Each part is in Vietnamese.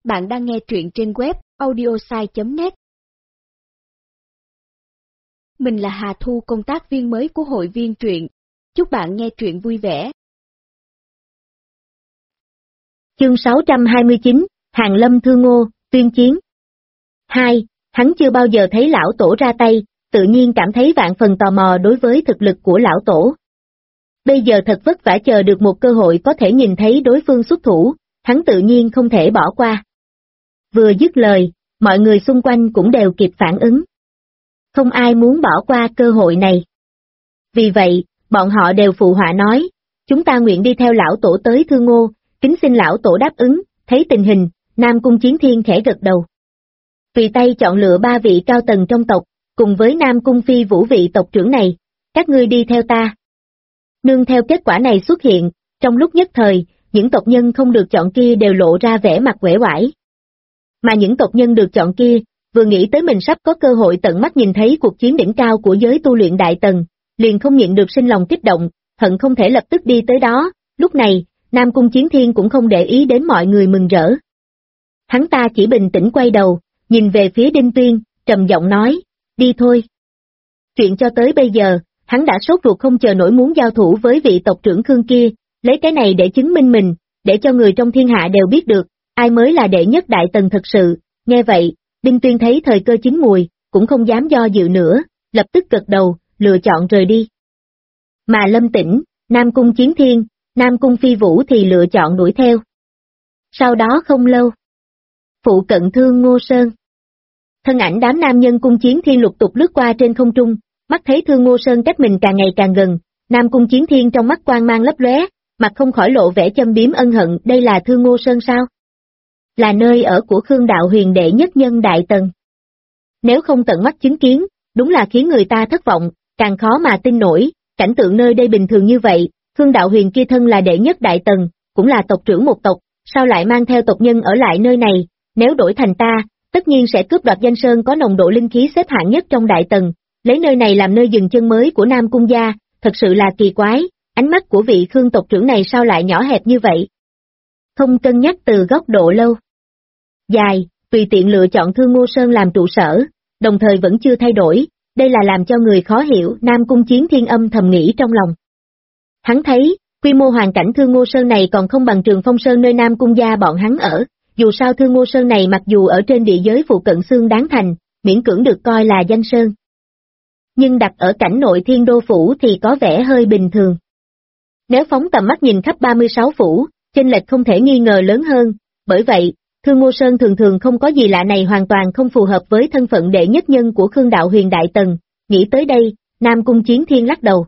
Bạn đang nghe truyện trên web audiosai.net. Mình là Hà Thu, công tác viên mới của hội viên truyện. Chúc bạn nghe truyện vui vẻ. Chương 629, Hàng Lâm Thương Ngô, tuyên chiến. 2. Hắn chưa bao giờ thấy lão tổ ra tay, tự nhiên cảm thấy vạn phần tò mò đối với thực lực của lão tổ. Bây giờ thật vất vả chờ được một cơ hội có thể nhìn thấy đối phương xuất thủ, hắn tự nhiên không thể bỏ qua. Vừa dứt lời, mọi người xung quanh cũng đều kịp phản ứng. Không ai muốn bỏ qua cơ hội này. Vì vậy, bọn họ đều phụ họa nói, chúng ta nguyện đi theo lão tổ tới Thương Ngô, kính xin lão tổ đáp ứng. Thấy tình hình, Nam Cung Chiến Thiên khẽ gật đầu. Tùy tay chọn lựa 3 vị cao tầng trong tộc, cùng với Nam Cung Phi Vũ vị tộc trưởng này, các ngươi đi theo ta. Nương theo kết quả này xuất hiện, trong lúc nhất thời, những tộc nhân không được chọn kia đều lộ ra vẻ mặt uể oải. Mà những tộc nhân được chọn kia, vừa nghĩ tới mình sắp có cơ hội tận mắt nhìn thấy cuộc chiến đỉnh cao của giới tu luyện đại tầng, liền không nhịn được sinh lòng kích động, hận không thể lập tức đi tới đó. Lúc này, Nam Cung Chiến Thiên cũng không để ý đến mọi người mừng rỡ. Hắn ta chỉ bình tĩnh quay đầu, nhìn về phía Đinh Tuyên, trầm giọng nói, đi thôi. Chuyện cho tới bây giờ, hắn đã sốt ruột không chờ nổi muốn giao thủ với vị tộc trưởng Khương kia, lấy cái này để chứng minh mình, để cho người trong thiên hạ đều biết được, ai mới là đệ nhất đại tầng thật sự. Nghe vậy, Đinh Tuyên thấy thời cơ chín mùi, cũng không dám do dự nữa, lập tức gật đầu, lựa chọn rời đi. Mà Lâm Tĩnh, Nam Cung Chiến Thiên, Nam Cung Phi Vũ thì lựa chọn đuổi theo. Sau đó không lâu, phụ cận Thương Ngô Sơn. Thân ảnh đám nam nhân Cung Chiến Thiên lục tục lướt qua trên không trung, mắt thấy Thương Ngô Sơn cách mình càng ngày càng gần, Nam Cung Chiến Thiên trong mắt quang mang lấp lóe, mặt không khỏi lộ vẻ châm biếm ân hận. Đây là Thương Ngô Sơn sao? Là nơi ở của Khương Đạo Huyền đệ nhất nhân đại tầng. Nếu không tận mắt chứng kiến, đúng là khiến người ta thất vọng, càng khó mà tin nổi, cảnh tượng nơi đây bình thường như vậy, Khương Đạo Huyền kia thân là đệ nhất đại tầng, cũng là tộc trưởng một tộc, sao lại mang theo tộc nhân ở lại nơi này, nếu đổi thành ta, tất nhiên sẽ cướp đoạt danh sơn có nồng độ linh khí xếp hạng nhất trong đại tầng, lấy nơi này làm nơi dừng chân mới của Nam Cung gia, thật sự là kỳ quái, ánh mắt của vị Khương tộc trưởng này sao lại nhỏ hẹp như vậy? Không cân nhắc từ góc độ lâu dài, tùy tiện lựa chọn Thương Ngô Sơn làm trụ sở, đồng thời vẫn chưa thay đổi, đây là làm cho người khó hiểu. Nam Cung Chiến Thiên âm thầm nghĩ trong lòng. Hắn thấy, quy mô hoàn cảnh Thương Ngô Sơn này còn không bằng Trường Phong Sơn nơi Nam Cung gia bọn hắn ở, dù sao Thương Ngô Sơn này mặc dù ở trên địa giới phụ cận Xương Đáng Thành, miễn cưỡng được coi là danh sơn. Nhưng đặt ở cảnh nội Thiên Đô Phủ thì có vẻ hơi bình thường. Nếu phóng tầm mắt nhìn khắp 36 phủ, chênh lệch không thể nghi ngờ lớn hơn, bởi vậy, Thương Ngô Sơn thường thường không có gì lạ này hoàn toàn không phù hợp với thân phận đệ nhất nhân của Khương Đạo Huyền đại tầng. Nghĩ tới đây, Nam Cung Chiến Thiên lắc đầu.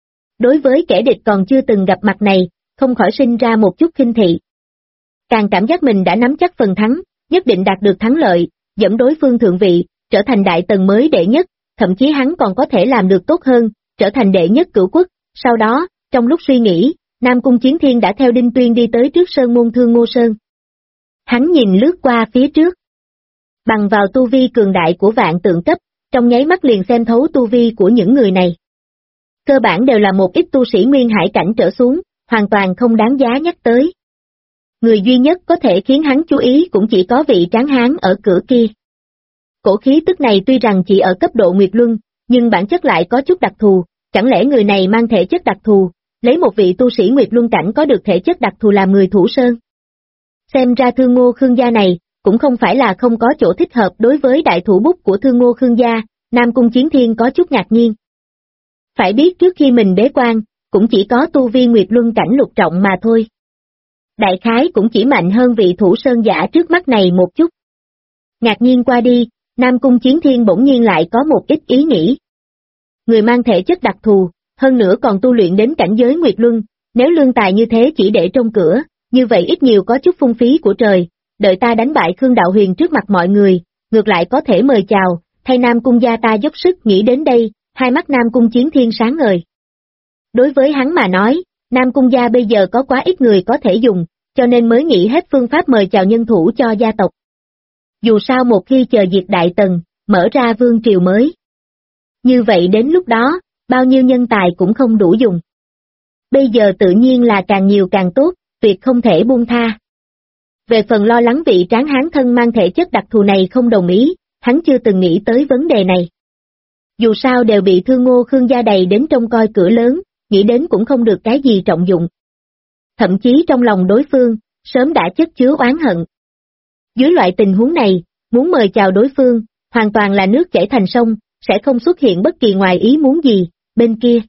Đối với kẻ địch còn chưa từng gặp mặt này, không khỏi sinh ra một chút khinh thị. Càng cảm giác mình đã nắm chắc phần thắng, nhất định đạt được thắng lợi, dẫn đối phương thượng vị, trở thành đại tầng mới đệ nhất, thậm chí hắn còn có thể làm được tốt hơn, trở thành đệ nhất cửu quốc. Sau đó, trong lúc suy nghĩ, Nam Cung Chiến Thiên đã theo Đinh Tuyên đi tới trước sơn môn Thương Ngô Sơn. Hắn nhìn lướt qua phía trước. Bằng vào tu vi cường đại của vạn tượng cấp, trong nháy mắt liền xem thấu tu vi của những người này. Cơ bản đều là một ít tu sĩ nguyên hải cảnh trở xuống, hoàn toàn không đáng giá nhắc tới. Người duy nhất có thể khiến hắn chú ý cũng chỉ có vị tráng hán ở cửa kia. Cổ khí tức này tuy rằng chỉ ở cấp độ Nguyệt Luân, nhưng bản chất lại có chút đặc thù, chẳng lẽ người này mang thể chất đặc thù, lấy một vị tu sĩ Nguyệt Luân cảnh có được thể chất đặc thù làm người thủ sơn. Xem ra Thương Ngô Khương gia này, cũng không phải là không có chỗ thích hợp đối với đại thủ bút của Thương Ngô Khương gia. Nam Cung Chiến Thiên có chút ngạc nhiên. Phải biết trước khi mình bế quan, cũng chỉ có tu vi Nguyệt Luân cảnh lục trọng mà thôi. Đại khái cũng chỉ mạnh hơn vị thủ sơn giả trước mắt này một chút. Ngạc nhiên qua đi, Nam Cung Chiến Thiên bỗng nhiên lại có một ít ý nghĩ. Người mang thể chất đặc thù, hơn nữa còn tu luyện đến cảnh giới Nguyệt Luân, nếu lương tài như thế chỉ để trong cửa, như vậy ít nhiều có chút phung phí của trời, đợi ta đánh bại Khương Đạo Huyền trước mặt mọi người, ngược lại có thể mời chào, thay Nam Cung gia ta dốc sức. Nghĩ đến đây, hai mắt Nam Cung Chiến Thiên sáng ngời. Đối với hắn mà nói, Nam Cung gia bây giờ có quá ít người có thể dùng, cho nên mới nghĩ hết phương pháp mời chào nhân thủ cho gia tộc. Dù sao một khi chờ diệt đại tầng, mở ra vương triều mới. Như vậy đến lúc đó, bao nhiêu nhân tài cũng không đủ dùng. Bây giờ tự nhiên là càng nhiều càng tốt, tuyệt không thể buông tha. Về phần lo lắng vị tráng hán thân mang thể chất đặc thù này không đồng ý, hắn chưa từng nghĩ tới vấn đề này. Dù sao đều bị Thương Ngô Khương gia đầy đến trông coi cửa lớn, nghĩ đến cũng không được cái gì trọng dụng. Thậm chí trong lòng đối phương, sớm đã chất chứa oán hận. Dưới loại tình huống này, muốn mời chào đối phương, hoàn toàn là nước chảy thành sông, sẽ không xuất hiện bất kỳ ngoài ý muốn gì, bên kia.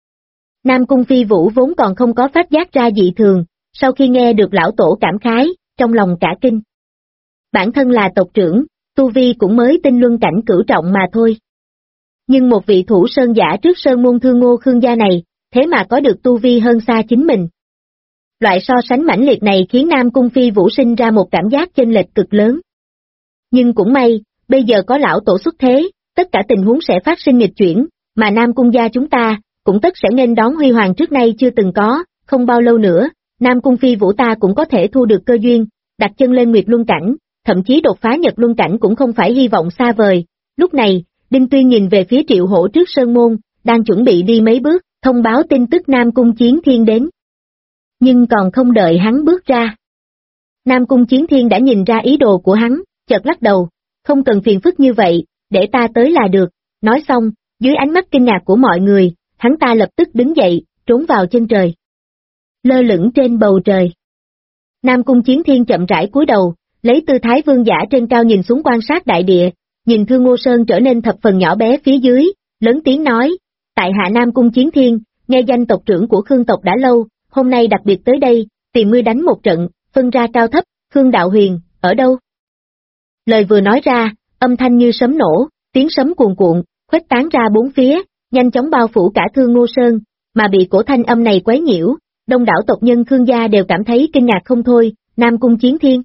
Nam Cung Phi Vũ vốn còn không có phát giác ra dị thường, sau khi nghe được lão tổ cảm khái, trong lòng cả kinh. Bản thân là tộc trưởng, tu vi cũng mới tinh luân cảnh cửu trọng mà thôi. Nhưng một vị thủ sơn giả trước sơn môn Thương Ngô Khương gia này, thế mà có được tu vi hơn xa chính mình. Loại so sánh mãnh liệt này khiến Nam Cung Phi Vũ sinh ra một cảm giác chênh lệch cực lớn. Nhưng cũng may, bây giờ có lão tổ xuất thế, tất cả tình huống sẽ phát sinh nghịch chuyển, mà Nam Cung gia chúng ta, cũng tất sẽ nghênh đón huy hoàng trước nay chưa từng có, không bao lâu nữa, Nam Cung Phi Vũ ta cũng có thể thu được cơ duyên, đặt chân lên Nguyệt Luân cảnh, thậm chí đột phá Nhật Luân cảnh cũng không phải hy vọng xa vời. Lúc này, Đinh Tuyên nhìn về phía Triệu Hổ trước sơn môn, đang chuẩn bị đi mấy bước, thông báo tin tức Nam Cung Chiến Thiên đến. Nhưng còn không đợi hắn bước ra. Nam Cung Chiến Thiên đã nhìn ra ý đồ của hắn, chợt lắc đầu, không cần phiền phức như vậy, để ta tới là được. Nói xong, dưới ánh mắt kinh ngạc của mọi người, hắn ta lập tức đứng dậy, trốn vào chân trời. Lơ lửng trên bầu trời. Nam Cung Chiến Thiên chậm rãi cúi đầu, lấy tư thái vương giả trên cao nhìn xuống quan sát đại địa, nhìn Thương Ngô Sơn trở nên thập phần nhỏ bé phía dưới, lớn tiếng nói, tại hạ Nam Cung Chiến Thiên, nghe danh tộc trưởng của Khương tộc đã lâu, hôm nay đặc biệt tới đây, tìm ngươi đánh một trận, phân ra cao thấp, Khương Đạo Huyền, ở đâu? Lời vừa nói ra, âm thanh như sấm nổ, tiếng sấm cuồn cuộn, khuếch tán ra bốn phía, nhanh chóng bao phủ cả Thương Ngô Sơn, mà bị cổ thanh âm này quấy nhiễu, đông đảo tộc nhân Khương gia đều cảm thấy kinh ngạc không thôi. Nam Cung Chiến Thiên.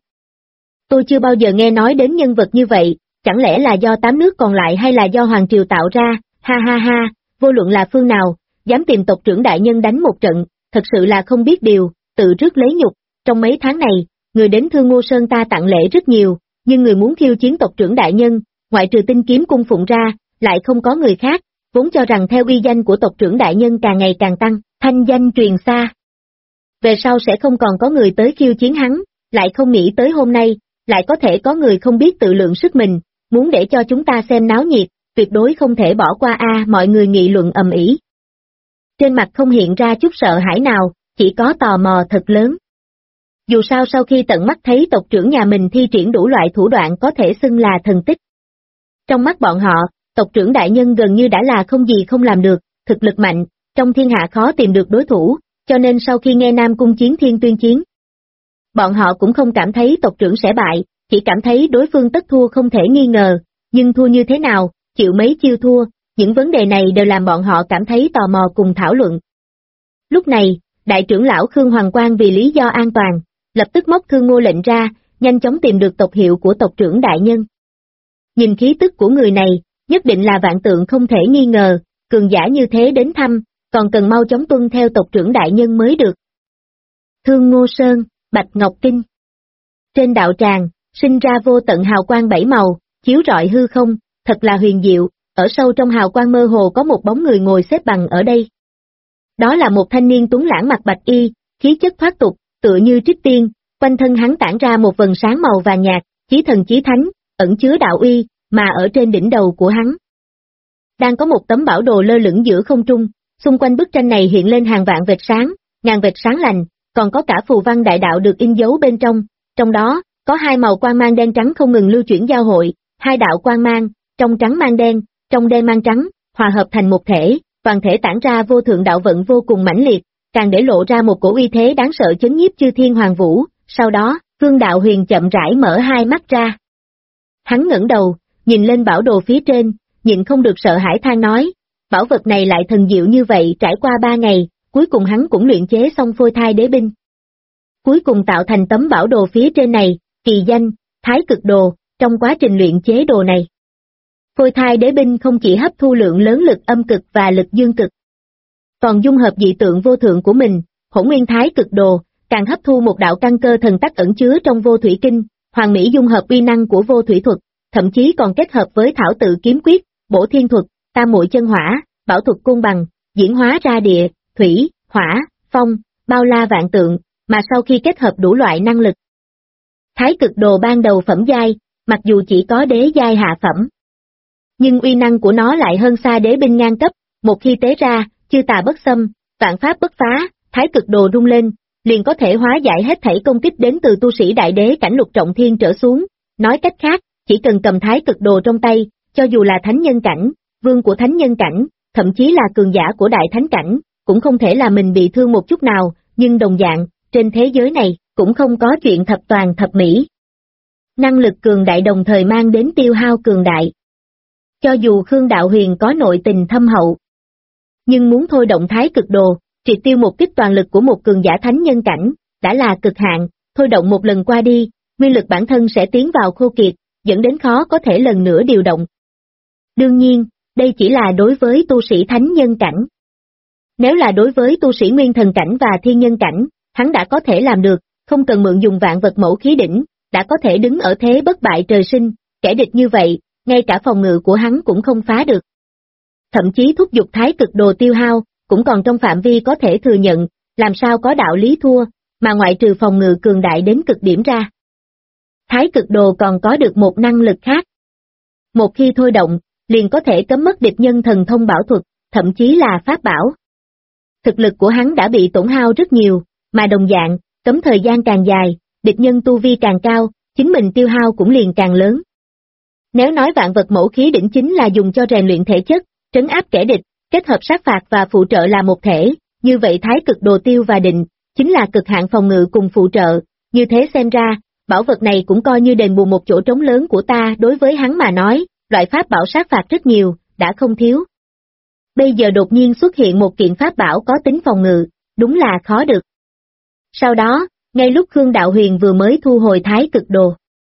Tôi chưa bao giờ nghe nói đến nhân vật như vậy, chẳng lẽ là do 8 nước còn lại hay là do Hoàng Triều tạo ra, ha ha ha, vô luận là phương nào, dám tìm tộc trưởng đại nhân đánh một trận, thật sự là không biết điều, tự rước lấy nhục. Trong mấy tháng này, người đến Thương Ngô Sơn ta tặng lễ rất nhiều, nhưng người muốn khiêu chiến tộc trưởng đại nhân, ngoại trừ Tinh Kiếm cung phụng ra, lại không có người khác, vốn cho rằng theo uy danh của tộc trưởng đại nhân càng ngày càng tăng, thanh danh truyền xa. Về sau sẽ không còn có người tới khiêu chiến hắn, lại không nghĩ tới hôm nay, lại có thể có người không biết tự lượng sức mình, muốn để cho chúng ta xem náo nhiệt, tuyệt đối không thể bỏ qua a. Mọi người nghị luận ầm ĩ. Trên mặt không hiện ra chút sợ hãi nào, chỉ có tò mò thật lớn. Dù sao sau khi tận mắt thấy tộc trưởng nhà mình thi triển đủ loại thủ đoạn có thể xưng là thần tích. Trong mắt bọn họ, tộc trưởng đại nhân gần như đã là không gì không làm được, thực lực mạnh, trong thiên hạ khó tìm được đối thủ, cho nên sau khi nghe Nam Cung Chiến Thiên tuyên chiến, bọn họ cũng không cảm thấy tộc trưởng sẽ bại, chỉ cảm thấy đối phương tất thua không thể nghi ngờ, nhưng thua như thế nào, chịu mấy chiêu thua, những vấn đề này đều làm bọn họ cảm thấy tò mò cùng thảo luận. Lúc này, đại trưởng lão Khương Hoàng Quang vì lý do an toàn, lập tức móc Thương Ngô lệnh ra, nhanh chóng tìm được tộc hiệu của tộc trưởng đại nhân. Nhìn khí tức của người này, nhất định là vạn tượng không thể nghi ngờ, cường giả như thế đến thăm, còn cần mau chóng tuân theo tộc trưởng đại nhân mới được. Thương Ngô Sơn, Bạch Ngọc Kinh. Trên đạo tràng, sinh ra vô tận hào quang 7 màu, chiếu rọi hư không, thật là huyền diệu, ở sâu trong hào quang mơ hồ có một bóng người ngồi xếp bằng ở đây. Đó là một thanh niên tuấn lãng mặc bạch y, khí chất thoát tục, tựa như trích tiên, quanh thân hắn tản ra một vầng sáng màu vàng nhạt, chí thần chí thánh, ẩn chứa đạo uy, mà ở trên đỉnh đầu của hắn đang có một tấm bảo đồ lơ lửng giữa không trung, xung quanh bức tranh này hiện lên hàng vạn vệt sáng, ngàn vệt sáng lành, còn có cả phù văn đại đạo được in dấu bên trong đó, có hai màu quang mang đen trắng không ngừng lưu chuyển giao hội, hai đạo quang mang, trong trắng mang đen, trong đen mang trắng, hòa hợp thành một thể, toàn thể tản ra vô thượng đạo vận vô cùng mãnh liệt, càng để lộ ra một cổ uy thế đáng sợ chấn nhiếp chư thiên hoàng vũ. Sau đó, Khương Đạo Huyền chậm rãi mở hai mắt ra. Hắn ngẩng đầu, nhìn lên bảo đồ phía trên, nhịn không được sợ hãi than nói, bảo vật này lại thần diệu như vậy. Trải qua 3 ngày, cuối cùng hắn cũng luyện chế xong phôi thai đế binh. Cuối cùng tạo thành tấm bảo đồ phía trên này, kỳ danh, Thái Cực Đồ. Trong quá trình luyện chế đồ này, phôi thai đế binh không chỉ hấp thu lượng lớn lực âm cực và lực dương cực, còn dung hợp dị tượng vô thượng của mình, Hỗn Nguyên Thái Cực Đồ, càng hấp thu một đạo căn cơ thần tắc ẩn chứa trong vô thủy kinh, hoàn mỹ dung hợp uy năng của vô thủy thuật, thậm chí còn kết hợp với thảo tự kiếm quyết, bổ thiên thuật, tam muội chân hỏa, bảo thuật côn bằng, diễn hóa ra địa, thủy, hỏa, phong, bao la vạn tượng, mà sau khi kết hợp đủ loại năng lực, Thái cực đồ ban đầu phẩm giai, mặc dù chỉ có đế giai hạ phẩm, nhưng uy năng của nó lại hơn xa đế binh ngang cấp, một khi tế ra, chư tà bất xâm, vạn pháp bất phá, thái cực đồ rung lên, liền có thể hóa giải hết thảy công kích đến từ tu sĩ đại đế cảnh lục trọng thiên trở xuống. Nói cách khác, chỉ cần cầm thái cực đồ trong tay, cho dù là thánh nhân cảnh, vương của thánh nhân cảnh, thậm chí là cường giả của đại thánh cảnh, cũng không thể làm mình bị thương một chút nào, nhưng đồng dạng, trên thế giới này, cũng không có chuyện thập toàn thập mỹ. Năng lực cường đại đồng thời mang đến tiêu hao cường đại. Cho dù Khương Đạo Huyền có nội tình thâm hậu, nhưng muốn thôi động thái cực đồ, triệt tiêu một kích toàn lực của một cường giả thánh nhân cảnh, đã là cực hạn, thôi động một lần qua đi, nguyên lực bản thân sẽ tiến vào khô kiệt, dẫn đến khó có thể lần nữa điều động. Đương nhiên, đây chỉ là đối với tu sĩ thánh nhân cảnh. Nếu là đối với tu sĩ nguyên thần cảnh và thiên nhân cảnh, hắn đã có thể làm được, không cần mượn dùng vạn vật mẫu khí đỉnh, đã có thể đứng ở thế bất bại trời sinh, kẻ địch như vậy, ngay cả phòng ngự của hắn cũng không phá được. Thậm chí thúc giục thái cực đồ tiêu hao, cũng còn trong phạm vi có thể thừa nhận, làm sao có đạo lý thua, mà ngoại trừ phòng ngự cường đại đến cực điểm ra. Thái cực đồ còn có được một năng lực khác. Một khi thôi động, liền có thể cấm mất địch nhân thần thông bảo thuật, thậm chí là pháp bảo. Thực lực của hắn đã bị tổn hao rất nhiều, mà đồng dạng, cấm thời gian càng dài, địch nhân tu vi càng cao, chính mình tiêu hao cũng liền càng lớn. Nếu nói vạn vật mẫu khí đỉnh chính là dùng cho rèn luyện thể chất, trấn áp kẻ địch, kết hợp sát phạt và phụ trợ là một thể, như vậy thái cực đồ tiêu và định, chính là cực hạn phòng ngự cùng phụ trợ, như thế xem ra, bảo vật này cũng coi như đền bù một chỗ trống lớn của ta. Đối với hắn mà nói, loại pháp bảo sát phạt rất nhiều, đã không thiếu. Bây giờ đột nhiên xuất hiện một kiện pháp bảo có tính phòng ngự, đúng là khó được. Sau đó, ngay lúc Khương Đạo Huyền vừa mới thu hồi thái cực đồ,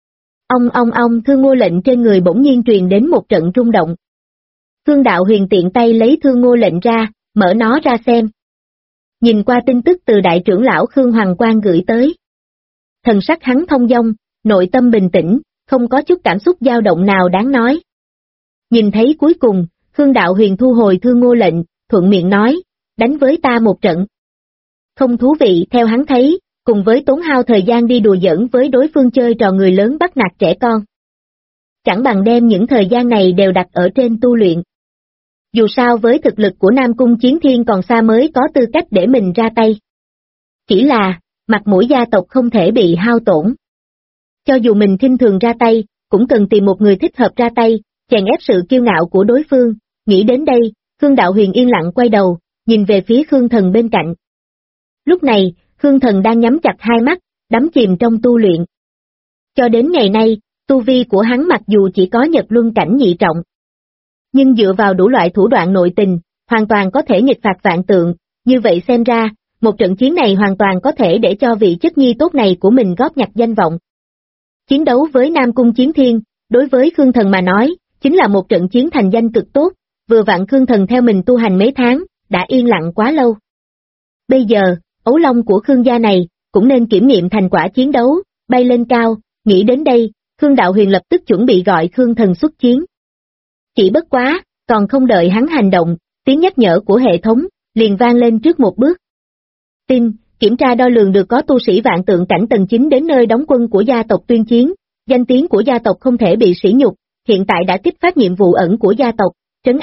Thương ngô lệnh trên người bỗng nhiên truyền đến một trận rung động. Khương Đạo Huyền tiện tay lấy thương ngô lệnh ra, mở nó ra xem. Nhìn qua tin tức từ đại trưởng lão Khương Hoàng Quang gửi tới. Thần sắc hắn thông dong, nội tâm bình tĩnh, không có chút cảm xúc dao động nào đáng nói. Nhìn thấy cuối cùng, Khương Đạo Huyền thu hồi thương ngô lệnh, thuận miệng nói, đánh với ta một trận. Không thú vị theo hắn thấy, cùng với tốn hao thời gian đi đùa giỡn với đối phương chơi trò người lớn bắt nạt trẻ con. Chẳng bằng đem những thời gian này đều đặt ở trên tu luyện. Dù sao với thực lực của Nam Cung Chiến Thiên còn xa mới có tư cách để mình ra tay. Chỉ là, mặt mũi gia tộc không thể bị hao tổn. Cho dù mình khinh thường ra tay, cũng cần tìm một người thích hợp ra tay, chèn ép sự kiêu ngạo của đối phương. Nghĩ đến đây, Khương Đạo Huyền yên lặng quay đầu, nhìn về phía Khương Thần bên cạnh. Lúc này, Khương Thần đang nhắm chặt hai mắt, đắm chìm trong tu luyện. Cho đến ngày nay, tu vi của hắn mặc dù chỉ có Nhật Luân cảnh nhị trọng, nhưng dựa vào đủ loại thủ đoạn nội tình, hoàn toàn có thể nghịch phạt vạn tượng. Như vậy xem ra, một trận chiến này hoàn toàn có thể để cho vị chất nhi tốt này của mình góp nhặt danh vọng. Chiến đấu với Nam Cung Chiến Thiên, đối với Khương Thần mà nói, chính là một trận chiến thành danh cực tốt, vừa vặn Khương Thần theo mình tu hành mấy tháng, đã yên lặng quá lâu. Bây giờ, ấu long của Khương gia này, cũng nên kiểm nghiệm thành quả chiến đấu, bay lên cao. Nghĩ đến đây, Khương Đạo Huyền lập tức chuẩn bị gọi Khương Thần xuất chiến. Chỉ bất quá, còn không đợi hắn hành động, tiếng nhắc nhở của hệ thống, liền vang lên trước một bước. Tin, kiểm tra đo lường được có tu sĩ vạn tượng cảnh tầng 9 đến nơi đóng quân của gia tộc tuyên chiến, danh tiếng của gia tộc không thể bị sỉ nhục, hiện tại đã kích phát nhiệm vụ ẩn của gia tộc, trấn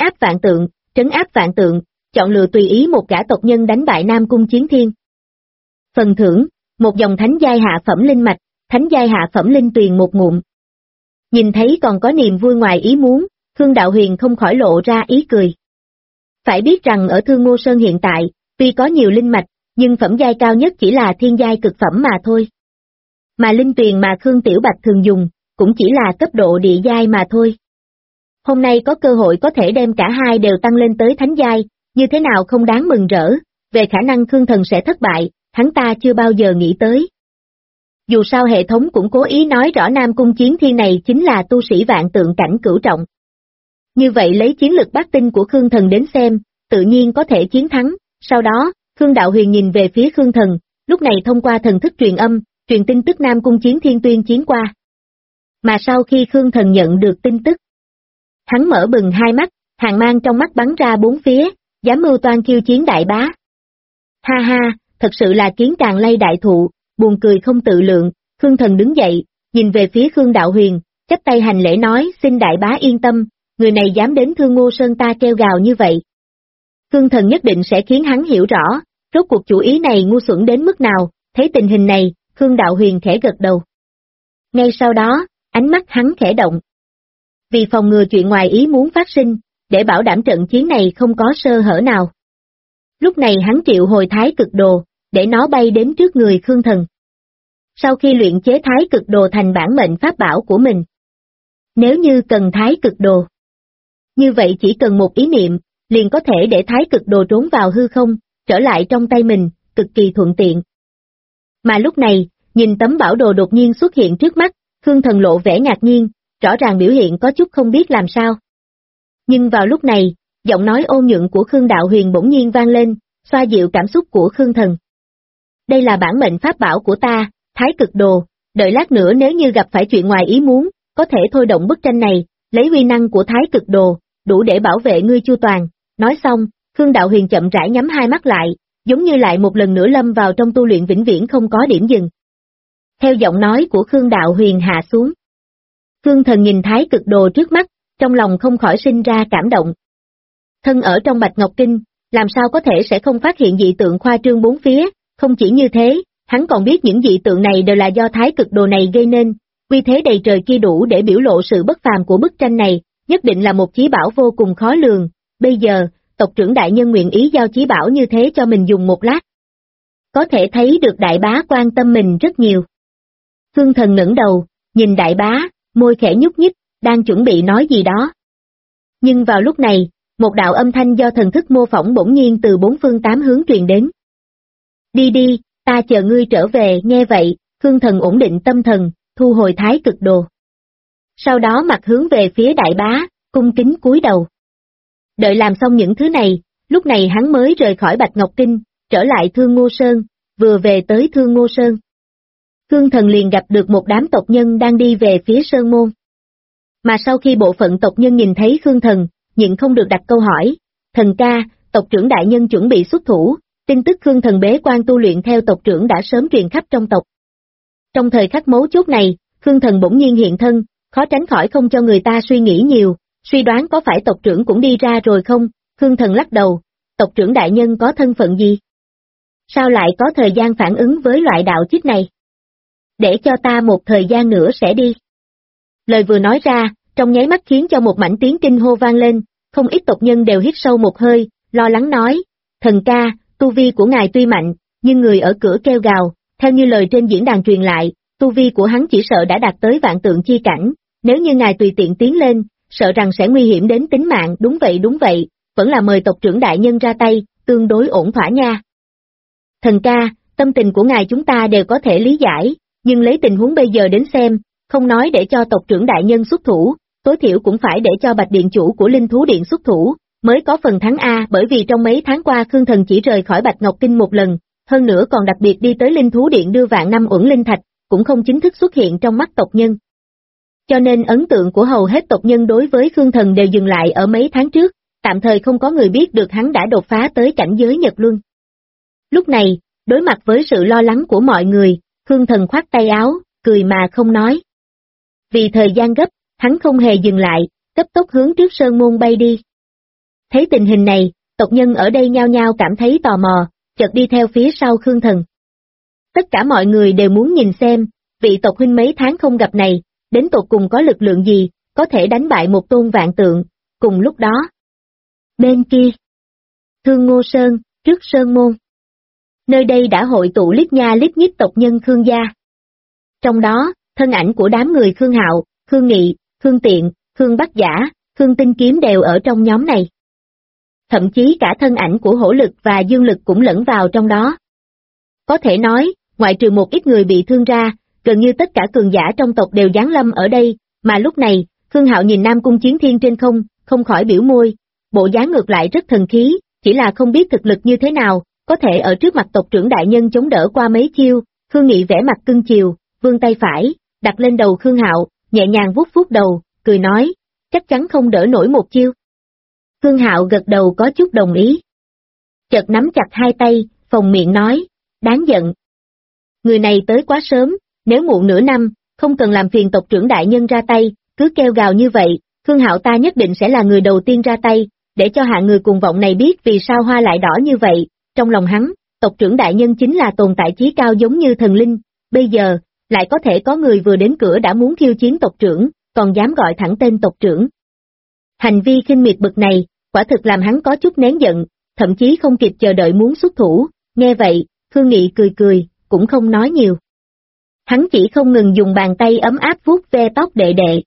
áp vạn tượng, chọn lựa tùy ý một gã tộc nhân đánh bại Nam Cung Chiến Thiên. Phần thưởng, một dòng thánh giai hạ phẩm linh mạch, thánh giai hạ phẩm linh tuyền một ngụm. Nhìn thấy còn có niềm vui ngoài ý muốn, Khương Đạo Huyền không khỏi lộ ra ý cười. Phải biết rằng ở Thương Ngô Sơn hiện tại, tuy có nhiều linh mạch, nhưng phẩm giai cao nhất chỉ là thiên giai cực phẩm mà thôi. Mà linh tuyền mà Khương Tiểu Bạch thường dùng, cũng chỉ là cấp độ địa giai mà thôi. Hôm nay có cơ hội có thể đem cả hai đều tăng lên tới thánh giai, như thế nào không đáng mừng rỡ, về khả năng Khương Thần sẽ thất bại, hắn ta chưa bao giờ nghĩ tới. Dù sao hệ thống cũng cố ý nói rõ Nam Cung Chiến Thiên này chính là tu sĩ vạn tượng cảnh cửu trọng. Như vậy lấy chiến lực bát tinh của Khương Thần đến xem, tự nhiên có thể chiến thắng. Sau đó, Khương Đạo Huyền nhìn về phía Khương Thần, lúc này thông qua thần thức truyền âm, truyền tin tức Nam Cung Chiến Thiên tuyên chiến qua. Mà sau khi Khương Thần nhận được tin tức, hắn mở bừng hai mắt, hàn mang trong mắt bắn ra bốn phía, dám mưu toan khiêu chiến đại bá. Ha ha, thật sự là kiến càng lay đại thụ, buồn cười không tự lượng, Khương Thần đứng dậy, nhìn về phía Khương Đạo Huyền, chắp tay hành lễ nói xin đại bá yên tâm, người này dám đến Thương Ngô Sơn ta kêu gào như vậy. Khương Thần nhất định sẽ khiến hắn hiểu rõ, rốt cuộc chủ ý này ngu xuẩn đến mức nào, thấy tình hình này, Khương Đạo Huyền khẽ gật đầu. Ngay sau đó, ánh mắt hắn khẽ động. Vì phòng ngừa chuyện ngoài ý muốn phát sinh, để bảo đảm trận chiến này không có sơ hở nào. Lúc này hắn triệu hồi Thái Cực Đồ, để nó bay đến trước người Khương Thần. Sau khi luyện chế Thái Cực Đồ thành bản mệnh pháp bảo của mình. Nếu như cần Thái Cực Đồ, như vậy chỉ cần một ý niệm, liền có thể để Thái Cực Đồ trốn vào hư không, trở lại trong tay mình, cực kỳ thuận tiện. Mà lúc này, nhìn tấm bảo đồ đột nhiên xuất hiện trước mắt, Khương Thần lộ vẻ ngạc nhiên, rõ ràng biểu hiện có chút không biết làm sao. Nhưng vào lúc này, giọng nói ôn nhuận của Khương Đạo Huyền bỗng nhiên vang lên, xoa dịu cảm xúc của Khương Thần. Đây là bản mệnh pháp bảo của ta, Thái Cực Đồ, đợi lát nữa nếu như gặp phải chuyện ngoài ý muốn, có thể thôi động bức tranh này, lấy uy năng của Thái Cực Đồ, đủ để bảo vệ ngươi chu toàn. Nói xong, Khương Đạo Huyền chậm rãi nhắm hai mắt lại, giống như lại một lần nữa lâm vào trong tu luyện vĩnh viễn không có điểm dừng. Theo giọng nói của Khương Đạo Huyền hạ xuống. Khương Thần nhìn Thái Cực Đồ trước mắt, trong lòng không khỏi sinh ra cảm động. Thân ở trong Bạch Ngọc Kinh, làm sao có thể sẽ không phát hiện dị tượng khoa trương bốn phía, không chỉ như thế, hắn còn biết những dị tượng này đều là do Thái Cực Đồ này gây nên, uy thế đầy trời kia đủ để biểu lộ sự bất phàm của bức tranh này, nhất định là một chí bảo vô cùng khó lường. Bây giờ, tộc trưởng đại nhân nguyện ý giao chí bảo như thế cho mình dùng một lát. Có thể thấy được đại bá quan tâm mình rất nhiều. Khương Thần ngẩng đầu, nhìn đại bá, môi khẽ nhúc nhích, đang chuẩn bị nói gì đó. Nhưng vào lúc này, một đạo âm thanh do thần thức mô phỏng bỗng nhiên từ bốn phương tám hướng truyền đến. Đi đi, ta chờ ngươi trở về. Nghe vậy, Khương Thần ổn định tâm thần, thu hồi Thái Cực Đồ. Sau đó mặt hướng về phía đại bá, cung kính cúi đầu. Đợi làm xong những thứ này, lúc này hắn mới rời khỏi Bạch Ngọc Kinh, trở lại Thương Ngô Sơn, vừa về tới Thương Ngô Sơn. Khương Thần liền gặp được một đám tộc nhân đang đi về phía Sơn Môn. Mà sau khi bộ phận tộc nhân nhìn thấy Khương Thần, nhịn không được đặt câu hỏi, thần ca, tộc trưởng đại nhân chuẩn bị xuất thủ, tin tức Khương Thần bế quan tu luyện theo tộc trưởng đã sớm truyền khắp trong tộc. Trong thời khắc mấu chốt này, Khương Thần bỗng nhiên hiện thân, khó tránh khỏi không cho người ta suy nghĩ nhiều, suy đoán có phải tộc trưởng cũng đi ra rồi không. Khương Thần lắc đầu, tộc trưởng đại nhân có thân phận gì? Sao lại có thời gian phản ứng với loại đạo chích này? Để cho ta một thời gian nữa sẽ đi. Lời vừa nói ra, trong nháy mắt khiến cho một mảnh tiếng kinh hô vang lên, không ít tộc nhân đều hít sâu một hơi, lo lắng nói, thần ca, tu vi của ngài tuy mạnh, nhưng người ở cửa kêu gào, theo như lời trên diễn đàn truyền lại, tu vi của hắn chỉ sợ đã đạt tới vạn tượng chi cảnh, nếu như ngài tùy tiện tiến lên, sợ rằng sẽ nguy hiểm đến tính mạng. Đúng vậy, vẫn là mời tộc trưởng đại nhân ra tay, tương đối ổn thỏa nha. Thần ca, tâm tình của ngài chúng ta đều có thể lý giải, nhưng lấy tình huống bây giờ đến xem, không nói để cho tộc trưởng đại nhân xuất thủ, tối thiểu cũng phải để cho Bạch Điện chủ của Linh Thú Điện xuất thủ, mới có phần thắng A. Bởi vì trong mấy tháng qua Khương Thần chỉ rời khỏi Bạch Ngọc Kinh một lần, hơn nữa còn đặc biệt đi tới Linh Thú Điện đưa vạn năm uẩn linh thạch, cũng không chính thức xuất hiện trong mắt tộc nhân. Cho nên ấn tượng của hầu hết tộc nhân đối với Khương Thần đều dừng lại ở mấy tháng trước, tạm thời không có người biết được hắn đã đột phá tới cảnh giới Nhật Luân. Lúc này, đối mặt với sự lo lắng của mọi người, Khương Thần khoát tay áo, cười mà không nói. Vì thời gian gấp, hắn không hề dừng lại, cấp tốc hướng trước Sơn Môn bay đi. Thấy tình hình này, tộc nhân ở đây nhao nhao cảm thấy tò mò, chợt đi theo phía sau Khương Thần. Tất cả mọi người đều muốn nhìn xem, vị tộc huynh mấy tháng không gặp này, đến tột cùng có lực lượng gì, có thể đánh bại một tôn vạn tượng. Cùng lúc đó, bên kia, Thương Ngô Sơn, trước Sơn Môn. Nơi đây đã hội tụ lít nha lít nhít tộc nhân Khương gia. Trong đó, thân ảnh của đám người Khương Hạo, Khương Nghị, Khương Tiện, Khương Bát Giả, Khương Tinh Kiếm đều ở trong nhóm này. Thậm chí cả thân ảnh của Hổ Lực và Dương Lực cũng lẫn vào trong đó. Có thể nói, ngoại trừ một ít người bị thương ra, gần như tất cả cường giả trong tộc đều giáng lâm ở đây, mà lúc này, Khương Hạo nhìn Nam Cung Chiến Thiên trên không, không khỏi biểu môi, bộ dáng ngược lại rất thần khí, chỉ là không biết thực lực như thế nào, có thể ở trước mặt tộc trưởng đại nhân chống đỡ qua mấy chiêu. Khương Nghị vẽ mặt cưng chiều, vươn tay phải, đặt lên đầu Khương Hạo, nhẹ nhàng vuốt vuốt đầu, cười nói, chắc chắn không đỡ nổi một chiêu. Khương Hạo gật đầu có chút đồng ý. Chợt nắm chặt hai tay, phồng miệng nói, đáng giận. Người này tới quá sớm, nếu muộn nửa năm, không cần làm phiền tộc trưởng đại nhân ra tay, cứ kêu gào như vậy, Khương Hạo ta nhất định sẽ là người đầu tiên ra tay, để cho hạng người cuồng vọng này biết vì sao hoa lại đỏ như vậy. Trong lòng hắn, tộc trưởng đại nhân chính là tồn tại chí cao giống như thần linh, bây giờ, lại có thể có người vừa đến cửa đã muốn khiêu chiến tộc trưởng, còn dám gọi thẳng tên tộc trưởng. Hành vi khinh miệt bực này, quả thực làm hắn có chút nén giận, thậm chí không kịp chờ đợi muốn xuất thủ, nghe vậy, Khương Nghị cười cười, cũng không nói nhiều. Hắn chỉ không ngừng dùng bàn tay ấm áp vuốt ve tóc đệ đệ.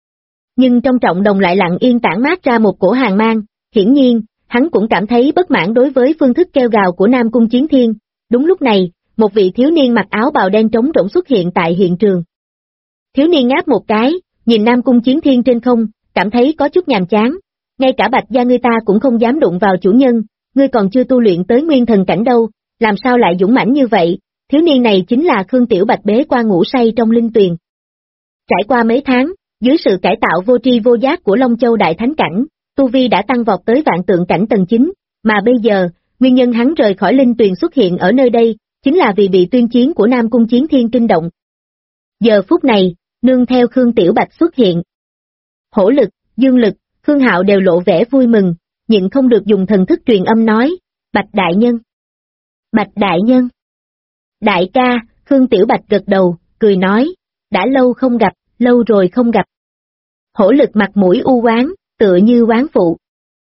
Nhưng trong trọng đồng lại lặng yên tản mát ra một cổ hàn mang, hiển nhiên, hắn cũng cảm thấy bất mãn đối với phương thức kêu gào của Nam Cung Chiến Thiên. Đúng lúc này, một vị thiếu niên mặc áo bào đen trống rỗng xuất hiện tại hiện trường. Thiếu niên ngáp một cái, nhìn Nam Cung Chiến Thiên trên không, cảm thấy có chút nhàm chán, ngay cả Bạch gia ngươi ta cũng không dám đụng vào chủ nhân, ngươi còn chưa tu luyện tới nguyên thần cảnh đâu, làm sao lại dũng mãnh như vậy? Thiếu niên này chính là Khương Tiểu Bạch bế quan ngủ say trong linh tuyền. Trải qua mấy tháng, dưới sự cải tạo vô tri vô giác của Long Châu Đại Thánh Cảnh, tu vi đã tăng vọt tới vạn tượng cảnh tầng 9, mà bây giờ, nguyên nhân hắn rời khỏi linh tuyền xuất hiện ở nơi đây, chính là vì bị tuyên chiến của Nam Cung Chiến Thiên kinh động. Giờ phút này, nương theo Khương Tiểu Bạch xuất hiện. Hổ lực, dương lực, Khương Hạo đều lộ vẻ vui mừng, nhịn không được dùng thần thức truyền âm nói, Bạch đại nhân. Bạch đại nhân. Đại ca, Khương Tiểu Bạch gật đầu, cười nói, đã lâu không gặp, lâu rồi không gặp. Hổ lực mặt mũi u oán, tựa như oán phụ.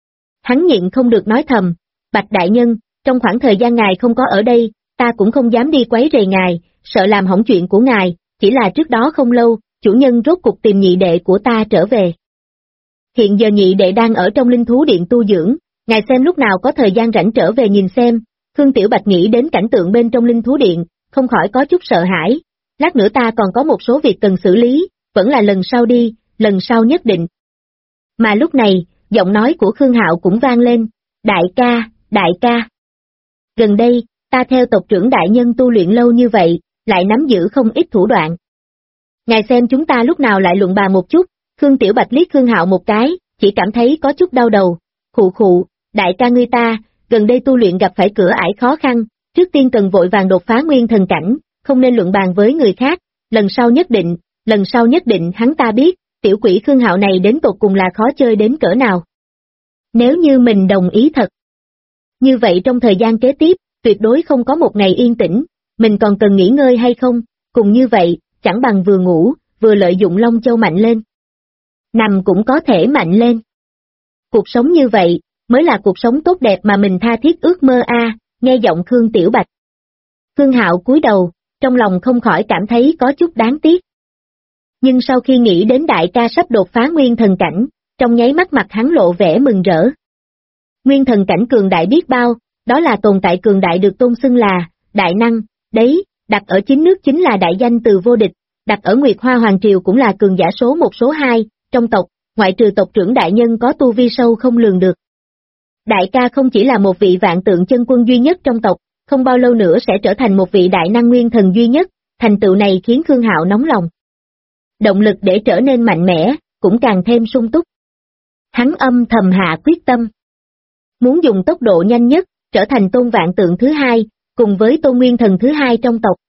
Hắn nhịn không được nói thầm, Bạch đại nhân, trong khoảng thời gian ngài không có ở đây, ta cũng không dám đi quấy rầy ngài, sợ làm hỏng chuyện của ngài, chỉ là trước đó không lâu, chủ nhân rốt cục tìm nhị đệ của ta trở về. Hiện giờ nhị đệ đang ở trong linh thú điện tu dưỡng, ngài xem lúc nào có thời gian rảnh trở về nhìn xem. Khương Tiểu Bạch nghĩ đến cảnh tượng bên trong linh thú điện, không khỏi có chút sợ hãi, lát nữa ta còn có một số việc cần xử lý, vẫn là lần sau đi, lần sau nhất định. Mà lúc này, giọng nói của Khương Hạo cũng vang lên, đại ca, đại ca. Gần đây, ta theo tộc trưởng đại nhân tu luyện lâu như vậy, lại nắm giữ không ít thủ đoạn. Ngài xem chúng ta lúc nào lại luận bàn một chút. Khương Tiểu Bạch liếc Khương Hạo một cái, chỉ cảm thấy có chút đau đầu, khụ khụ, đại ca ngươi ta, gần đây tu luyện gặp phải cửa ải khó khăn, trước tiên cần vội vàng đột phá nguyên thần cảnh, không nên luận bàn với người khác, lần sau nhất định hắn ta biết, tiểu quỷ Khương Hạo này đến tột cùng là khó chơi đến cỡ nào. Nếu như mình đồng ý thật, như vậy trong thời gian kế tiếp, tuyệt đối không có một ngày yên tĩnh, mình còn cần nghỉ ngơi hay không, cùng như vậy, chẳng bằng vừa ngủ, vừa lợi dụng Long Châu mạnh lên. Nằm cũng có thể mạnh lên. Cuộc sống như vậy, mới là cuộc sống tốt đẹp mà mình tha thiết ước mơ a. Nghe giọng Khương Tiểu Bạch. Khương Hạo cúi đầu, trong lòng không khỏi cảm thấy có chút đáng tiếc. Nhưng sau khi nghĩ đến đại ca sắp đột phá nguyên thần cảnh, trong nháy mắt mặt hắn lộ vẻ mừng rỡ. Nguyên thần cảnh cường đại biết bao, đó là tồn tại cường đại được tôn xưng là đại năng, đấy, đặt ở chính nước chính là đại danh từ vô địch, đặt ở Nguyệt Hoa Hoàng Triều cũng là cường giả số 1 số 2, trong tộc, ngoại trừ tộc trưởng đại nhân có tu vi sâu không lường được. Đại ca không chỉ là một vị vạn tượng chân quân duy nhất trong tộc, không bao lâu nữa sẽ trở thành một vị đại năng nguyên thần duy nhất, thành tựu này khiến Khương Hạo nóng lòng. Động lực để trở nên mạnh mẽ, cũng càng thêm sung túc. Hắn âm thầm hạ quyết tâm. Muốn dùng tốc độ nhanh nhất, trở thành tôn vạn tượng thứ hai, cùng với tôn nguyên thần thứ hai trong tộc.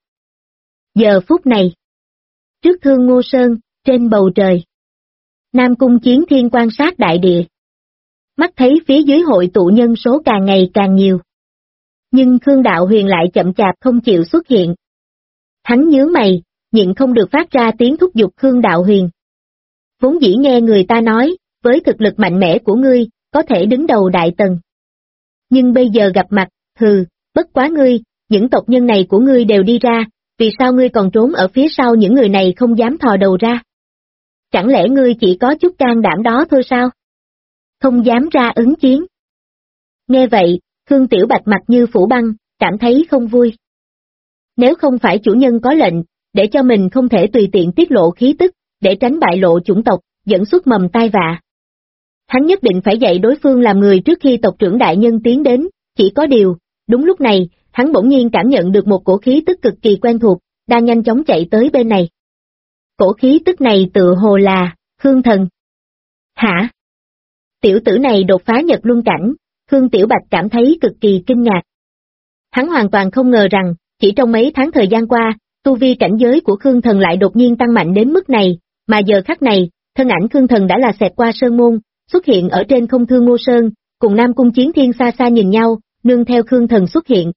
Giờ phút này, trước Thương Ngô Sơn, trên bầu trời, Nam Cung Chiến Thiên quan sát đại địa. Mắt thấy phía dưới hội tụ nhân số càng ngày càng nhiều. Nhưng Khương Đạo Huyền lại chậm chạp không chịu xuất hiện. Hắn nhướng mày, nhịn không được phát ra tiếng thúc giục Khương Đạo Huyền. Vốn dĩ nghe người ta nói, với thực lực mạnh mẽ của ngươi, có thể đứng đầu đại tầng. Nhưng bây giờ gặp mặt, bất quá ngươi, những tộc nhân này của ngươi đều đi ra, vì sao ngươi còn trốn ở phía sau những người này không dám thò đầu ra? Chẳng lẽ ngươi chỉ có chút can đảm đó thôi sao? Không dám ra ứng chiến. Nghe vậy, Khương Tiểu Bạch mặt như phủ băng, cảm thấy không vui. Nếu không phải chủ nhân có lệnh, để cho mình không thể tùy tiện tiết lộ khí tức, để tránh bại lộ chủng tộc, dẫn xuất mầm tai vạ. Hắn nhất định phải dạy đối phương làm người trước khi tộc trưởng đại nhân tiến đến, chỉ có điều, đúng lúc này, hắn bỗng nhiên cảm nhận được một cổ khí tức cực kỳ quen thuộc, đang nhanh chóng chạy tới bên này. Cổ khí tức này tựa hồ là, Khương Thần. Hả? Tiểu tử này đột phá Nhật Luân cảnh, Khương Tiểu Bạch cảm thấy cực kỳ kinh ngạc. Hắn hoàn toàn không ngờ rằng, chỉ trong mấy tháng thời gian qua, Tu vi cảnh giới của Khương Thần lại đột nhiên tăng mạnh đến mức này, mà giờ khắc này, thân ảnh Khương Thần đã là xẹt qua sơn môn, xuất hiện ở trên không Thương Ngô Sơn, cùng Nam Cung Chiến Thiên xa xa nhìn nhau, nương theo Khương Thần xuất hiện.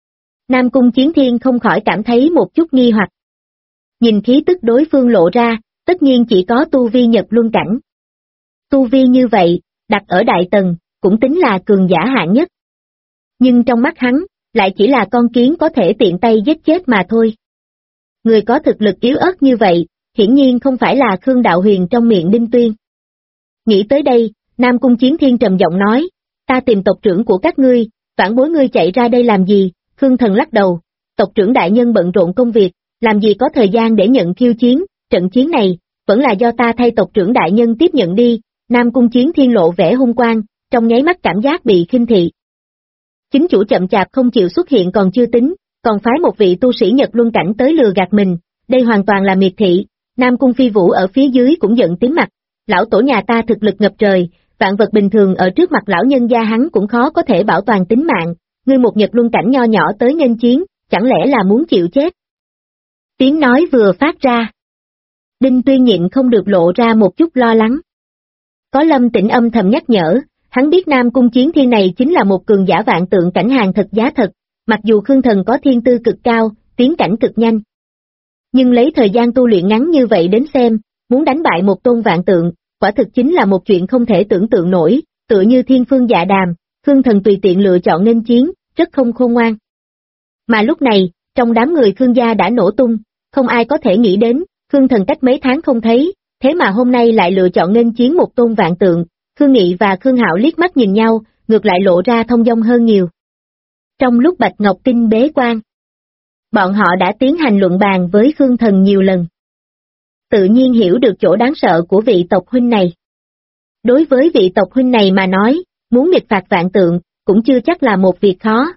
Nam Cung Chiến Thiên không khỏi cảm thấy một chút nghi hoặc. Nhìn khí tức đối phương lộ ra, tất nhiên chỉ có tu vi Nhật Luân cảnh. Tu vi như vậy, đặt ở đại tầng, cũng tính là cường giả hạng nhất. Nhưng trong mắt hắn, lại chỉ là con kiến có thể tiện tay giết chết mà thôi. Người có thực lực yếu ớt như vậy, hiển nhiên không phải là Khương Đạo Huyền trong miệng Đinh Tuyên. Nghĩ tới đây, Nam Cung Chiến Thiên trầm giọng nói, ta tìm tộc trưởng của các ngươi, vãn bối ngươi chạy ra đây làm gì? Khương Thần lắc đầu, tộc trưởng đại nhân bận rộn công việc, làm gì có thời gian để nhận khiêu chiến, trận chiến này, vẫn là do ta thay tộc trưởng đại nhân tiếp nhận đi. Nam Cung Chiến Thiên lộ vẻ hung quang, trong nháy mắt cảm giác bị khinh thị. Chính chủ chậm chạp không chịu xuất hiện còn chưa tính, còn phái một vị tu sĩ Nhật Luân cảnh tới lừa gạt mình, đây hoàn toàn là miệt thị. Nam Cung Phi Vũ ở phía dưới cũng giận tím mặt, lão tổ nhà ta thực lực ngập trời, vạn vật bình thường ở trước mặt lão nhân gia hắn cũng khó có thể bảo toàn tính mạng, ngươi một Nhật Luân cảnh nho nhỏ tới nghênh chiến, chẳng lẽ là muốn chịu chết? Tiếng nói vừa phát ra, Đinh Tuyên nhịn không được lộ ra một chút lo lắng. Có Lâm Tĩnh âm thầm nhắc nhở, hắn biết Nam Cung Chiến Thiên này chính là một cường giả vạn tượng cảnh hàng thật giá thật, mặc dù Khương Thần có thiên tư cực cao, tiến cảnh cực nhanh. Nhưng lấy thời gian tu luyện ngắn như vậy đến xem, muốn đánh bại một tôn vạn tượng, quả thực chính là một chuyện không thể tưởng tượng nổi, tựa như thiên phương dạ đàm, Khương Thần tùy tiện lựa chọn nghênh chiến, rất không khôn ngoan. Mà lúc này, trong đám người Khương gia đã nổ tung, không ai có thể nghĩ đến, Khương Thần cách mấy tháng không thấy, thế mà hôm nay lại lựa chọn nghênh chiến một tôn vạn tượng. Khương Nghị và Khương Hạo liếc mắt nhìn nhau, ngược lại lộ ra thông dong hơn nhiều. Trong lúc Bạch Ngọc Kinh bế quan, bọn họ đã tiến hành luận bàn với Khương Thần nhiều lần. Tự nhiên hiểu được chỗ đáng sợ của vị tộc huynh này. Đối với vị tộc huynh này mà nói, muốn nghịch phạt vạn tượng, cũng chưa chắc là một việc khó.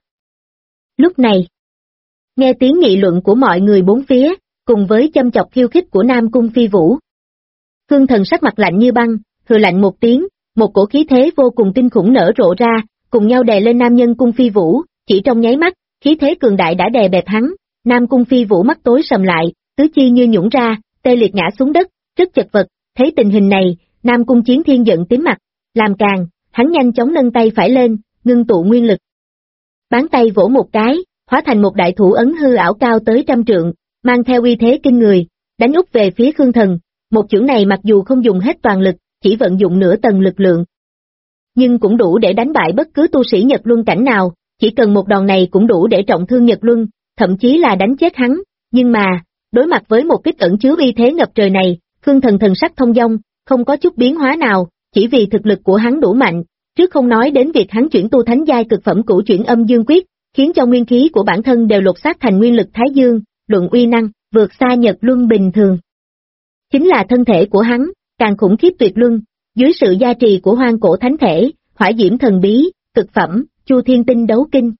Lúc này, nghe tiếng nghị luận của mọi người bốn phía, cùng với châm chọc khiêu khích của Nam Cung Phi Vũ. Khương Thần sắc mặt lạnh như băng, hừ lạnh một tiếng, một cổ khí thế vô cùng kinh khủng nở rộ ra, cùng nhau đè lên nam nhân Cung Phi Vũ, chỉ trong nháy mắt, khí thế cường đại đã đè bẹp hắn, Nam Cung Phi Vũ mắt tối sầm lại, tứ chi như nhũn ra, tê liệt ngã xuống đất, rất chật vật, thấy tình hình này, Nam Cung Chiến Thiên giận tím mặt, làm càng, hắn nhanh chóng nâng tay phải lên, ngưng tụ nguyên lực. Bán tay vỗ một cái, hóa thành một đại thủ ấn hư ảo cao tới 100 trượng, mang theo uy thế kinh người, đánh úp về phía Khương Thần, một chưởng này mặc dù không dùng hết toàn lực, chỉ vận dụng nửa tầng lực lượng, nhưng cũng đủ để đánh bại bất cứ tu sĩ Nhật Luân cảnh nào, chỉ cần một đòn này cũng đủ để trọng thương Nhật Luân, thậm chí là đánh chết hắn, nhưng mà, đối mặt với một kích ẩn chứa uy thế ngập trời này, Khương Thần thần sắc thông dong, không có chút biến hóa nào, chỉ vì thực lực của hắn đủ mạnh, trước không nói đến việc hắn chuyển tu thánh giai cực phẩm cửu chuyển âm dương quyết, khiến cho nguyên khí của bản thân đều lột xác thành nguyên lực thái dương, luận uy năng, vượt xa Nhật Luân bình thường. Chính là thân thể của hắn, càng khủng khiếp tuyệt luân, dưới sự gia trì của hoang cổ thánh thể, hỏa diễm thần bí, cực phẩm, Chu Thiên Tinh đấu kinh.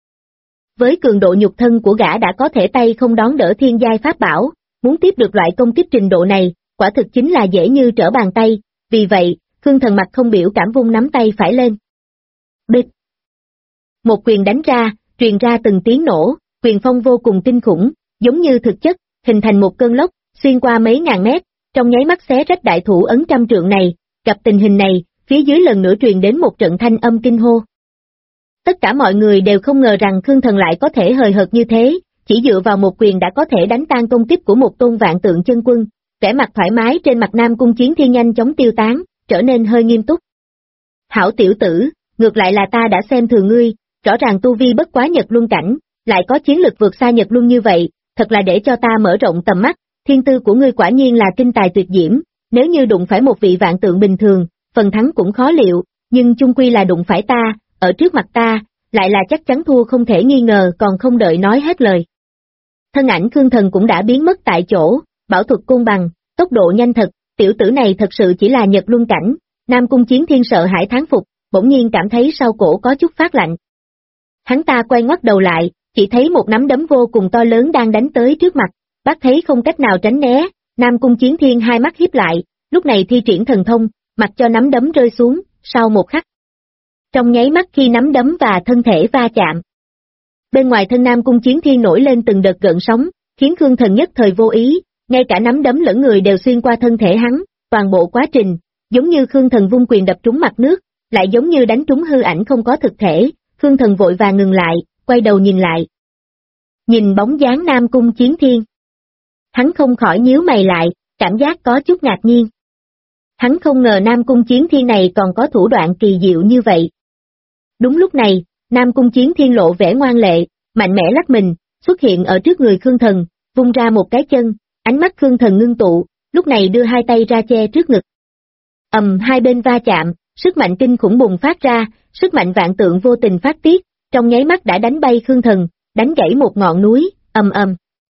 Với cường độ nhục thân của gã đã có thể tay không đón đỡ thiên giai pháp bảo, muốn tiếp được loại công kích trình độ này, quả thực chính là dễ như trở bàn tay, vì vậy, Khương Thần mặt không biểu cảm vung nắm tay phải lên. Bịch! Một quyền đánh ra, truyền ra từng tiếng nổ, quyền phong vô cùng kinh khủng, giống như thực chất, hình thành một cơn lốc, xuyên qua mấy ngàn mét, trong nháy mắt xé rách đại thủ ấn 100 trượng này, gặp tình hình này, phía dưới lần nữa truyền đến một trận thanh âm kinh hô. Tất cả mọi người đều không ngờ rằng Khương Thần lại có thể hời hợt như thế, chỉ dựa vào một quyền đã có thể đánh tan công kích của một tôn vạn tượng chân quân, vẻ mặt thoải mái trên mặt Nam Cung Chiến Thiên nhanh chóng tiêu tán, trở nên hơi nghiêm túc. Hảo tiểu tử, ngược lại là ta đã xem thường ngươi, rõ ràng tu vi bất quá Nhật Luân cảnh, lại có chiến lực vượt xa Nhật Luân như vậy, thật là để cho ta mở rộng tầm mắt, thiên tư của ngươi quả nhiên là kinh tài tuyệt diễm, nếu như đụng phải một vị vạn tượng bình thường, phần thắng cũng khó liệu, nhưng chung quy là đụng phải ta, ở trước mặt ta, lại là chắc chắn thua không thể nghi ngờ, còn không đợi nói hết lời. Thân ảnh Khương Thần cũng đã biến mất tại chỗ, bảo thuật côn bằng, tốc độ nhanh thật, tiểu tử này thật sự chỉ là Nhật Luân cảnh, Nam Cung Chiến Thiên sợ hãi thán phục, bỗng nhiên cảm thấy sau cổ có chút phát lạnh. Hắn ta quay ngoắt đầu lại, chỉ thấy một nắm đấm vô cùng to lớn đang đánh tới trước mặt, bác thấy không cách nào tránh né, Nam Cung Chiến Thiên hai mắt híp lại, lúc này thi triển thần thông, mặc cho nắm đấm rơi xuống, sau một khắc. Trong nháy mắt khi nắm đấm và thân thể va chạm, bên ngoài thân Nam Cung Chiến Thiên nổi lên từng đợt gợn sóng, khiến Khương Thần nhất thời vô ý, ngay cả nắm đấm lẫn người đều xuyên qua thân thể hắn, toàn bộ quá trình, giống như Khương Thần vung quyền đập trúng mặt nước, lại giống như đánh trúng hư ảnh không có thực thể, Khương Thần vội vàng ngừng lại, quay đầu nhìn lại. Nhìn bóng dáng Nam Cung Chiến Thiên. Hắn không khỏi nhíu mày lại, cảm giác có chút ngạc nhiên. Hắn không ngờ Nam Cung Chiến Thiên này còn có thủ đoạn kỳ diệu như vậy. Đúng lúc này, Nam Cung Chiến Thiên lộ vẻ ngoan lệ, mạnh mẽ lắc mình, xuất hiện ở trước người Khương Thần, vung ra một cái chân, ánh mắt Khương Thần ngưng tụ, lúc này đưa hai tay ra che trước ngực. Hai bên va chạm, sức mạnh kinh khủng bùng phát ra, sức mạnh vạn tượng vô tình phát tiết, trong nháy mắt đã đánh bay Khương Thần, đánh gãy một ngọn núi, ầm.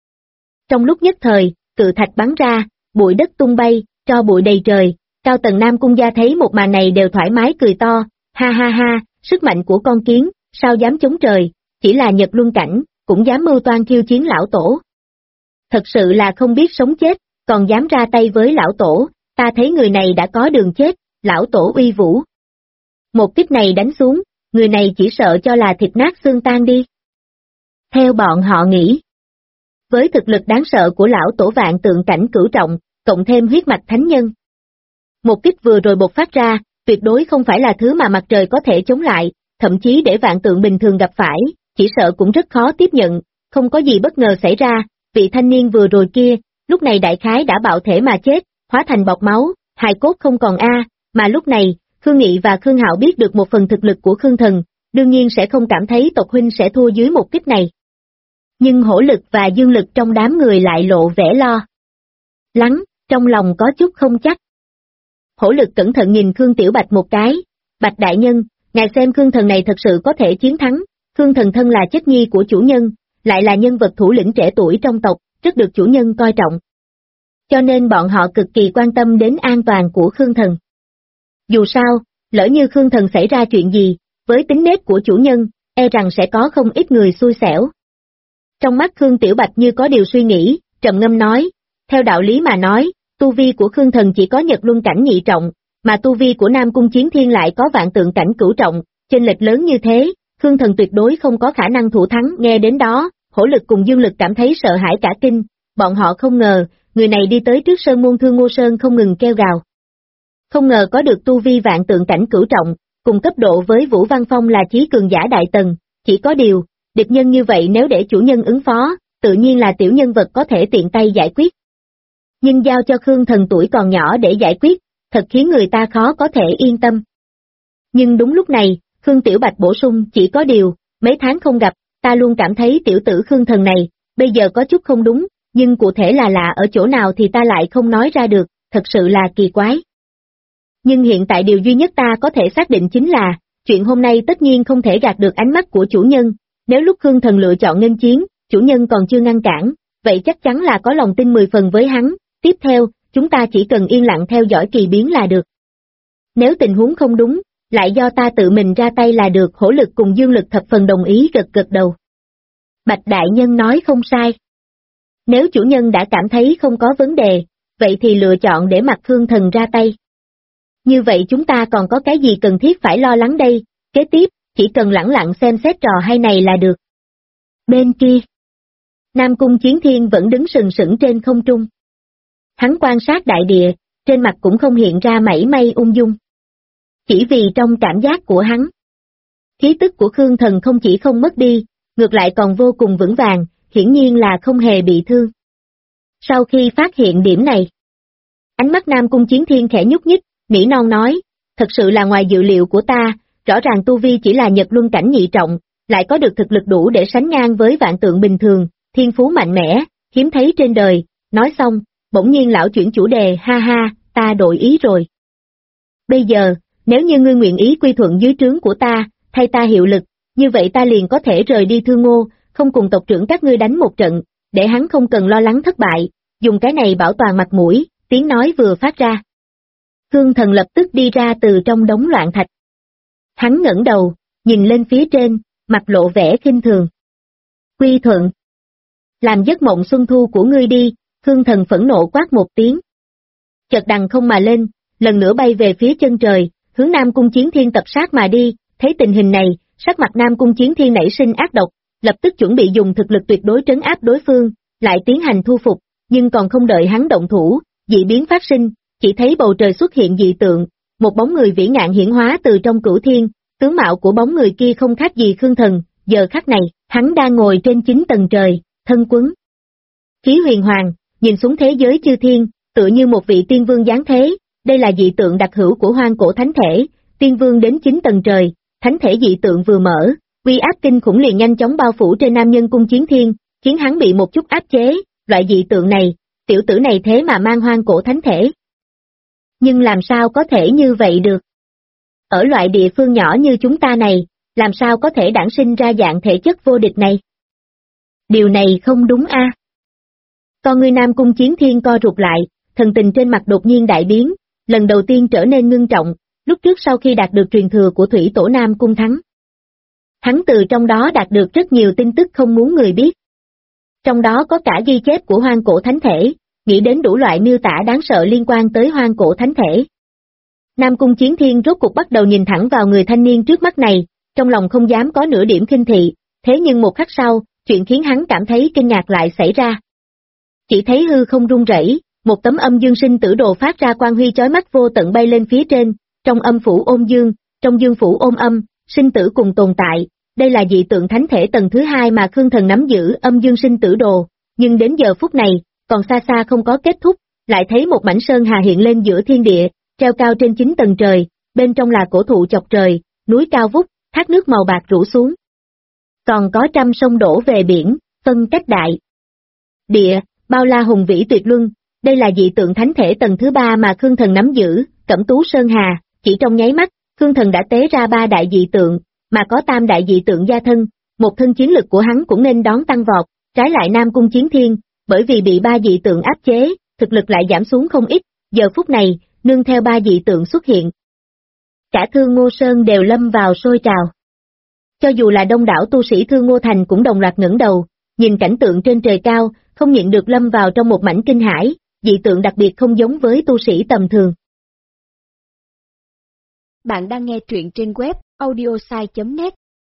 Trong lúc nhất thời, cự thạch bắn ra, bụi đất tung bay, tro bụi đầy trời, cao tầng Nam Cung gia thấy một màn này đều thoải mái cười to, ha ha ha, sức mạnh của con kiến, sao dám chống trời, chỉ là Nhật Luân cảnh, cũng dám mưu toan khiêu chiến lão tổ. Thật sự là không biết sống chết, còn dám ra tay với lão tổ, ta thấy người này đã có đường chết, lão tổ uy vũ. Một kích này đánh xuống, người này chỉ sợ cho là thịt nát xương tan đi. Theo bọn họ nghĩ, với thực lực đáng sợ của lão tổ vạn tượng cảnh cửu trọng, cộng thêm huyết mạch thánh nhân. Một kích vừa rồi bộc phát ra, tuyệt đối không phải là thứ mà mặt trời có thể chống lại, thậm chí để vạn tượng bình thường gặp phải, chỉ sợ cũng rất khó tiếp nhận, không có gì bất ngờ xảy ra, vị thanh niên vừa rồi kia, lúc này đại khái đã bạo thể mà chết, hóa thành bọt máu, hài cốt không còn mà lúc này, Khương Nghị và Khương Hạo biết được một phần thực lực của Khương Thần, đương nhiên sẽ không cảm thấy tộc huynh sẽ thua dưới một kích này. Nhưng hổ lực và dương lực trong đám người lại lộ vẻ lo lắng, trong lòng có chút không chắc. Hổ lực cẩn thận nhìn Khương Tiểu Bạch một cái, Bạch đại nhân, ngài xem Khương Thần này thật sự có thể chiến thắng, Khương Thần thân là chất nhi của chủ nhân, lại là nhân vật thủ lĩnh trẻ tuổi trong tộc, rất được chủ nhân coi trọng. Cho nên bọn họ cực kỳ quan tâm đến an toàn của Khương Thần. Dù sao, lỡ như Khương Thần xảy ra chuyện gì, với tính nết của chủ nhân, e rằng sẽ có không ít người xui xẻo. Trong mắt Khương Tiểu Bạch như có điều suy nghĩ, trầm ngâm nói, theo đạo lý mà nói, tu vi của Khương Thần chỉ có Nhật Luân cảnh nhị trọng, mà tu vi của Nam Cung Chiến Thiên lại có vạn tượng cảnh cửu trọng, chênh lệch lớn như thế, Khương Thần tuyệt đối không có khả năng thủ thắng. Nghe đến đó, hổ lực cùng dương lực cảm thấy sợ hãi cả kinh, bọn họ không ngờ, người này đi tới trước sơn môn Thương Ngô Sơn không ngừng kêu gào. Không ngờ có được tu vi vạn tượng cảnh cửu trọng, cùng cấp độ với Vũ Văn Phong là chí cường giả đại tầng, chỉ có điều, địch nhân như vậy nếu để chủ nhân ứng phó, tự nhiên là tiểu nhân vật có thể tiện tay giải quyết. Nhưng giao cho Khương Thần tuổi còn nhỏ để giải quyết, thật khiến người ta khó có thể yên tâm. Nhưng đúng lúc này, Khương Tiểu Bạch bổ sung, chỉ có điều, mấy tháng không gặp, ta luôn cảm thấy tiểu tử Khương Thần này, bây giờ có chút không đúng, nhưng cụ thể là lạ ở chỗ nào thì ta lại không nói ra được, thật sự là kỳ quái. Nhưng hiện tại điều duy nhất ta có thể xác định chính là, chuyện hôm nay tất nhiên không thể gạt được ánh mắt của chủ nhân, nếu lúc Khương Thần lựa chọn nghênh chiến, chủ nhân còn chưa ngăn cản, vậy chắc chắn là có lòng tin 10 phần với hắn, tiếp theo, chúng ta chỉ cần yên lặng theo dõi kỳ biến là được. Nếu tình huống không đúng, lại do ta tự mình ra tay là được. Hổ lực cùng dương lực thập phần đồng ý gật gật đầu. Bạch đại nhân nói không sai. Nếu chủ nhân đã cảm thấy không có vấn đề, vậy thì lựa chọn để mặc Khương Thần ra tay. Như vậy chúng ta còn có cái gì cần thiết phải lo lắng đây, kế tiếp, chỉ cần lẳng lặng xem xét trò hay này là được. Bên kia, Nam Cung Chiến Thiên vẫn đứng sừng sững trên không trung. Hắn quan sát đại địa, trên mặt cũng không hiện ra mảy may ung dung. Chỉ vì trong cảm giác của hắn, khí tức của Khương Thần không chỉ không mất đi, ngược lại còn vô cùng vững vàng, hiển nhiên là không hề bị thương. Sau khi phát hiện điểm này, ánh mắt Nam Cung Chiến Thiên khẽ nhúc nhích, nỉ non nói, thật sự là ngoài dự liệu của ta, rõ ràng tu vi chỉ là Nhật Luân cảnh nhị trọng, lại có được thực lực đủ để sánh ngang với vạn tượng bình thường, thiên phú mạnh mẽ, hiếm thấy trên đời. Nói xong, bỗng nhiên lão chuyển chủ đề, ha ha, ta đổi ý rồi. Bây giờ, nếu như ngươi nguyện ý quy thuận dưới trướng của ta, thay ta hiệu lực, như vậy ta liền có thể rời đi Thương Ngô, không cùng tộc trưởng các ngươi đánh một trận, để hắn không cần lo lắng thất bại, dùng cái này bảo toàn mặt mũi. Tiếng nói vừa phát ra, Khương Thần lập tức đi ra từ trong đống loạn thạch. Hắn ngẩng đầu, nhìn lên phía trên, mặt lộ vẻ khinh thường. Quy thuận. Làm giấc mộng xuân thu của ngươi đi. Khương Thần phẫn nộ quát một tiếng. Chợt đằng không mà lên, lần nữa bay về phía chân trời, hướng Nam Cung Chiến Thiên tập sát mà đi. Thấy tình hình này, sắc mặt Nam Cung Chiến Thiên nảy sinh ác độc, lập tức chuẩn bị dùng thực lực tuyệt đối trấn áp đối phương, lại tiến hành thu phục, nhưng còn không đợi hắn động thủ, dị biến phát sinh, chỉ thấy bầu trời xuất hiện dị tượng, một bóng người vĩ ngạn hiển hóa từ trong cửu thiên, tướng mạo của bóng người kia không khác gì Khương Thần, giờ khắc này, hắn đang ngồi trên 9 tầng trời, thân quấn khí huyền hoàng, nhìn xuống thế giới chư thiên, tựa như một vị tiên vương giáng thế, đây là dị tượng đặc hữu của hoang cổ thánh thể, tiên vương đến 9 tầng trời, thánh thể dị tượng vừa mở, uy áp kinh khủng liền nhanh chóng bao phủ trên Nam Nhân Cung Chiến Thiên, khiến hắn bị một chút áp chế, loại dị tượng này, tiểu tử này thế mà mang hoang cổ thánh thể. Nhưng làm sao có thể như vậy được? Ở loại địa phương nhỏ như chúng ta này, làm sao có thể đản sinh ra dạng thể chất vô địch này? Điều này không đúng a. Con ngươi Nam Cung Chiến Thiên co rụt lại, thần tình trên mặt đột nhiên đại biến, lần đầu tiên trở nên ngưng trọng, lúc trước sau khi đạt được truyền thừa của Thủy Tổ Nam Cung Thắng. Hắn từ trong đó đạt được rất nhiều tin tức không muốn người biết. Trong đó có cả ghi chép của hoang cổ thánh thể, nghĩ đến đủ loại miêu tả đáng sợ liên quan tới hoang cổ thánh thể. Nam Cung Chiến Thiên rốt cuộc bắt đầu nhìn thẳng vào người thanh niên trước mắt này, trong lòng không dám có nửa điểm khinh thị, thế nhưng một khắc sau, chuyện khiến hắn cảm thấy kinh ngạc lại xảy ra. Chỉ thấy hư không rung rẩy, một tấm âm dương sinh tử đồ phát ra quang huy chói mắt vô tận bay lên phía trên, trong âm phủ ôm dương, trong dương phủ ôm âm, sinh tử cùng tồn tại, đây là dị tượng thánh thể tầng thứ 2 mà Khương Thần nắm giữ âm dương sinh tử đồ, nhưng đến giờ phút này, còn xa xa không có kết thúc, lại thấy một mảnh sơn hà hiện lên giữa thiên địa, treo cao trên 9 tầng trời, bên trong là cổ thụ chọc trời, núi cao vút, thác nước màu bạc rủ xuống. Còn có trăm sông đổ về biển, phân cách đại địa, bao la hùng vĩ tuyệt luân, đây là dị tượng thánh thể tầng thứ 3 mà Khương Thần nắm giữ, Cẩm Tú Sơn Hà, chỉ trong nháy mắt, Khương Thần đã tế ra 3 đại dị tượng, mà có tam đại dị tượng gia thân, một thân chiến lực của hắn cũng nên đón tăng vọt, trái lại Nam Cung Chiến Thiên, bởi vì bị 3 dị tượng áp chế, thực lực lại giảm xuống không ít, giờ phút này, nương theo 3 dị tượng xuất hiện. Cả Thương Ngô Sơn đều lâm vào sôi trào. Cho dù là đông đảo tu sĩ Thương Ngô Thành cũng đồng loạt ngẩng đầu, nhìn cảnh tượng trên trời cao, không nhịn được lâm vào trong một mảnh kinh hãi, dị tượng đặc biệt không giống với tu sĩ tầm thường. Bạn đang nghe truyện trên web audiosai.net.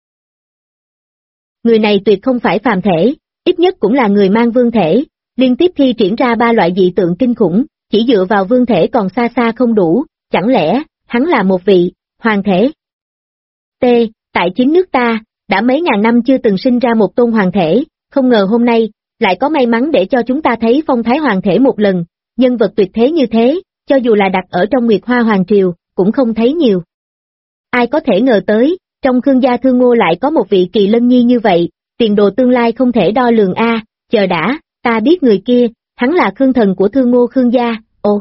Người này tuyệt không phải phàm thể, ít nhất cũng là người mang vương thể, liên tiếp thi triển ra 3 loại dị tượng kinh khủng, chỉ dựa vào vương thể còn xa xa không đủ, chẳng lẽ, hắn là một vị hoàng thể? Tại chính nước ta, đã mấy ngàn năm chưa từng sinh ra một tôn hoàng thể, không ngờ hôm nay, lại có may mắn để cho chúng ta thấy phong thái hoàng thể một lần, nhân vật tuyệt thế như thế, cho dù là đặt ở trong Nguyệt Hoa Hoàng Triều, cũng không thấy nhiều. Ai có thể ngờ tới, trong Khương gia Thương Ngô lại có một vị kỳ lân nhi như vậy, tiền đồ tương lai không thể đo lường a. Chờ đã, ta biết người kia, hắn là Khương Thần của Thương Ngô Khương gia,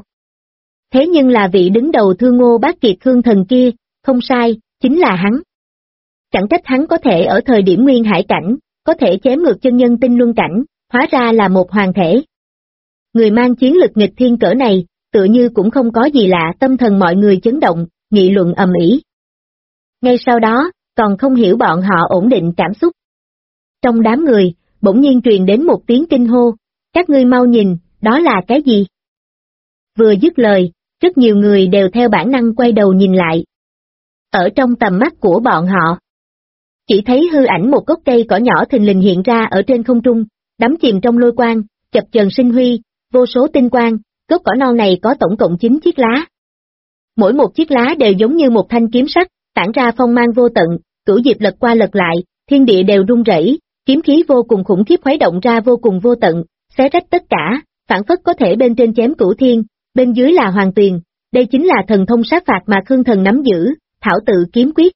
Thế nhưng là vị đứng đầu Thương Ngô Bát Kiệt Khương Thần kia, không sai, chính là hắn. Chẳng trách hắn có thể ở thời điểm nguyên hải cảnh, có thể chém ngược chân nhân tinh luân cảnh, hóa ra là một hoàng thể. Người mang chiến lực nghịch thiên cỡ này, tựa như cũng không có gì lạ, tâm thần mọi người chấn động, nghị luận ầm ĩ. Ngay sau đó, còn không hiểu bọn họ ổn định cảm xúc. Trong đám người, bỗng nhiên truyền đến một tiếng kinh hô, các ngươi mau nhìn, đó là cái gì? Vừa dứt lời, rất nhiều người đều theo bản năng quay đầu nhìn lại. Ở trong tầm mắt của bọn họ, chỉ thấy hư ảnh một gốc cây cỏ nhỏ thình lình hiện ra ở trên không trung, đắm chìm trong lôi quang, chập chờn sinh huy, vô số tinh quang, gốc cỏ non này có tổng cộng 9 chiếc lá. Mỗi một chiếc lá đều giống như một thanh kiếm sắc, tản ra phong mang vô tận, cửu diệp lật qua lật lại, thiên địa đều rung rẩy, kiếm khí vô cùng khủng khiếp khuấy động ra vô cùng vô tận, xé rách tất cả, phản phất có thể bên trên chém cửu thiên, bên dưới là hoàng tuyền, đây chính là thần thông sát phạt mà Khương Thần nắm giữ, thảo tự kiếm quyết.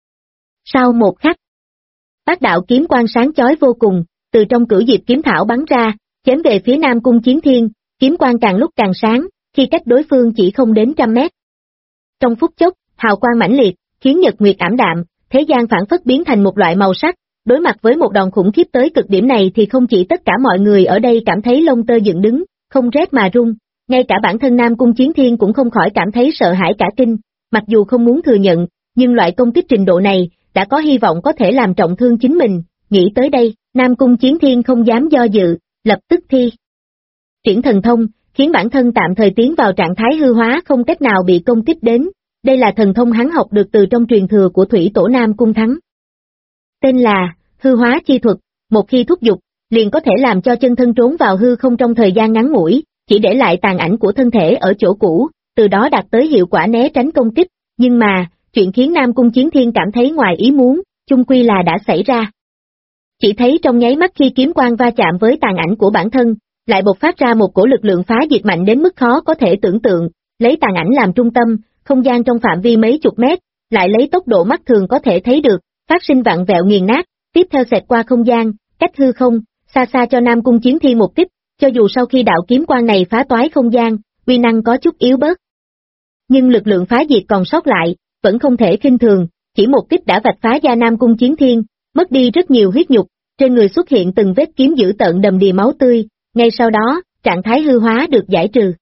Sau một khắc, bát đạo kiếm quang sáng chói vô cùng, từ trong cửu diệp kiếm thảo bắn ra, chém về phía Nam Cung Chiến Thiên, kiếm quang càng lúc càng sáng, khi cách đối phương chỉ không đến 100 mét. Trong phút chốc, hào quang mãnh liệt, khiến nhật nguyệt ảm đạm, thế gian phản phất biến thành một loại màu sắc, đối mặt với một đòn khủng khiếp tới cực điểm này thì không chỉ tất cả mọi người ở đây cảm thấy lông tơ dựng đứng, không rét mà run, ngay cả bản thân Nam Cung Chiến Thiên cũng không khỏi cảm thấy sợ hãi cả kinh, mặc dù không muốn thừa nhận, nhưng loại công kích trình độ này, đã có hy vọng có thể làm trọng thương chính mình, nghĩ tới đây, Nam Cung Chiến Thiên không dám do dự, lập tức thi triển thần thông, khiến bản thân tạm thời tiến vào trạng thái hư hóa không cách nào bị công kích đến, đây là thần thông hắn học được từ trong truyền thừa của Thủy Tổ Nam Cung Thắng. Tên là, hư hóa chi thuật, một khi thúc dục, liền có thể làm cho chân thân trốn vào hư không trong thời gian ngắn ngủi, chỉ để lại tàn ảnh của thân thể ở chỗ cũ, từ đó đạt tới hiệu quả né tránh công kích, nhưng mà, chuyện khiến Nam Cung Chiến Thiên cảm thấy ngoài ý muốn, chung quy là đã xảy ra. Chỉ thấy trong nháy mắt khi kiếm quang va chạm với tàn ảnh của bản thân, lại bộc phát ra một cổ lực lượng phá diệt mạnh đến mức khó có thể tưởng tượng, lấy tàn ảnh làm trung tâm, không gian trong phạm vi mấy chục mét, lại lấy tốc độ mắt thường có thể thấy được, phát sinh vặn vẹo nghiền nát, tiếp theo xẹt qua không gian, cách hư không, xa xa cho Nam Cung Chiến Thiên một kích, cho dù sau khi đạo kiếm quang này phá toái không gian, uy năng có chút yếu bớt. Nhưng lực lượng phá diệt còn sót lại, vẫn không thể khinh thường, chỉ một kích đã vạch phá da Nam Cung Chiến Thiên, mất đi rất nhiều huyết nhục, trên người xuất hiện từng vết kiếm dữ tợn đầm đìa máu tươi, ngay sau đó, trạng thái hư hóa được giải trừ.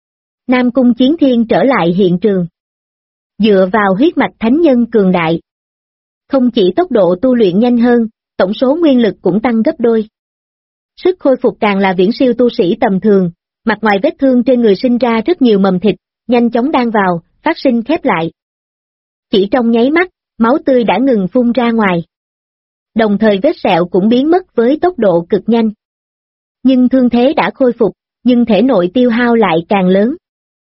Nam Cung Chiến Thiên trở lại hiện trường. Dựa vào huyết mạch thánh nhân cường đại. Không chỉ tốc độ tu luyện nhanh hơn, tổng số nguyên lực cũng tăng gấp đôi. Sức khôi phục càng là viễn siêu tu sĩ tầm thường, mặt ngoài vết thương trên người sinh ra rất nhiều mầm thịt, nhanh chóng đan vào, phát sinh khép lại. Chỉ trong nháy mắt, máu tươi đã ngừng phun ra ngoài. Đồng thời vết sẹo cũng biến mất với tốc độ cực nhanh. Nhưng thương thế đã khôi phục, nhưng thể nội tiêu hao lại càng lớn.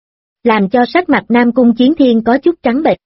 Làm cho sắc mặt Nam Cung Chiến Thiên có chút trắng bệch.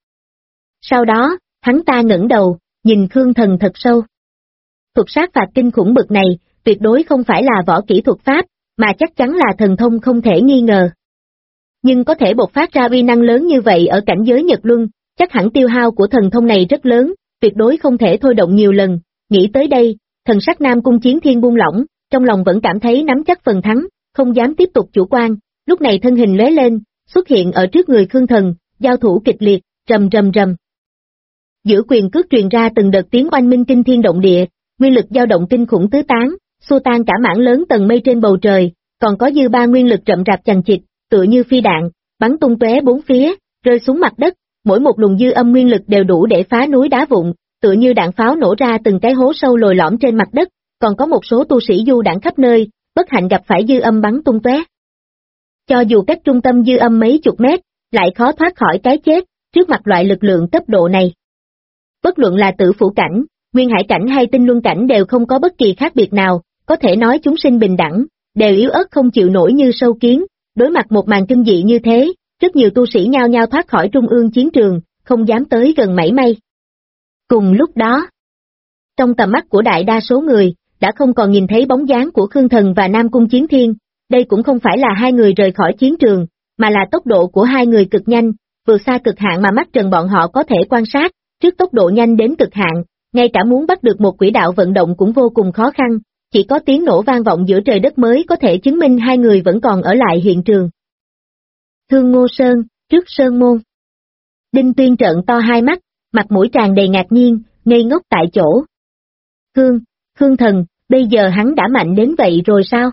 Sau đó, hắn ta ngẩng đầu, nhìn Khương Thần thật sâu. Thuật sát phạt kinh khủng bực này, tuyệt đối không phải là võ kỹ thuật pháp, mà chắc chắn là thần thông không thể nghi ngờ. Nhưng có thể bộc phát ra uy năng lớn như vậy ở cảnh giới Nhật Luân, chắc hẳn tiêu hao của thần thông này rất lớn, tuyệt đối không thể thôi động nhiều lần. Nghĩ tới đây, thần sắc Nam Cung Chiến Thiên buông lỏng, trong lòng vẫn cảm thấy nắm chắc phần thắng, không dám tiếp tục chủ quan, lúc này thân hình lóe lên, xuất hiện ở trước người Khương Thần, giao thủ kịch liệt, rầm rầm rầm. Giữa quyền cước truyền ra từng đợt tiếng oanh minh kinh thiên động địa, nguyên lực dao động kinh khủng tứ tán, xua tan cả mảng lớn tầng mây trên bầu trời, còn có dư ba nguyên lực rậm rạp chằng chịt, tựa như phi đạn, bắn tung tóe bốn phía, rơi xuống mặt đất, mỗi một luồng dư âm nguyên lực đều đủ để phá núi đá vụn, tựa như đạn pháo nổ ra từng cái hố sâu lồi lõm trên mặt đất, còn có một số tu sĩ du đãng khắp nơi, bất hạnh gặp phải dư âm bắn tung tóe. Cho dù cách trung tâm dư âm mấy chục mét, lại khó thoát khỏi cái chết, trước mặt loại lực lượng cấp độ này. Bất luận là tử phủ cảnh, nguyên hải cảnh hay tinh luân cảnh đều không có bất kỳ khác biệt nào, có thể nói chúng sinh bình đẳng, đều yếu ớt không chịu nổi như sâu kiến, đối mặt một màn kinh dị như thế, rất nhiều tu sĩ nhao nhao thoát khỏi trung ương chiến trường, không dám tới gần mảy may. Cùng lúc đó, trong tầm mắt của đại đa số người, đã không còn nhìn thấy bóng dáng của Khương Thần và Nam Cung Chiến Thiên, đây cũng không phải là hai người rời khỏi chiến trường, mà là tốc độ của hai người cực nhanh, vượt xa cực hạn mà mắt trần bọn họ có thể quan sát, trước tốc độ nhanh đến cực hạn, ngay cả muốn bắt được một quỹ đạo vận động cũng vô cùng khó khăn, chỉ có tiếng nổ vang vọng giữa trời đất mới có thể chứng minh hai người vẫn còn ở lại hiện trường. Thương Ngô Sơn, trước Sơn Môn. Đinh Tuyên trợn to hai mắt, mặt mũi tràn đầy ngạc nhiên, ngây ngốc tại chỗ. Khương Thần, bây giờ hắn đã mạnh đến vậy rồi sao?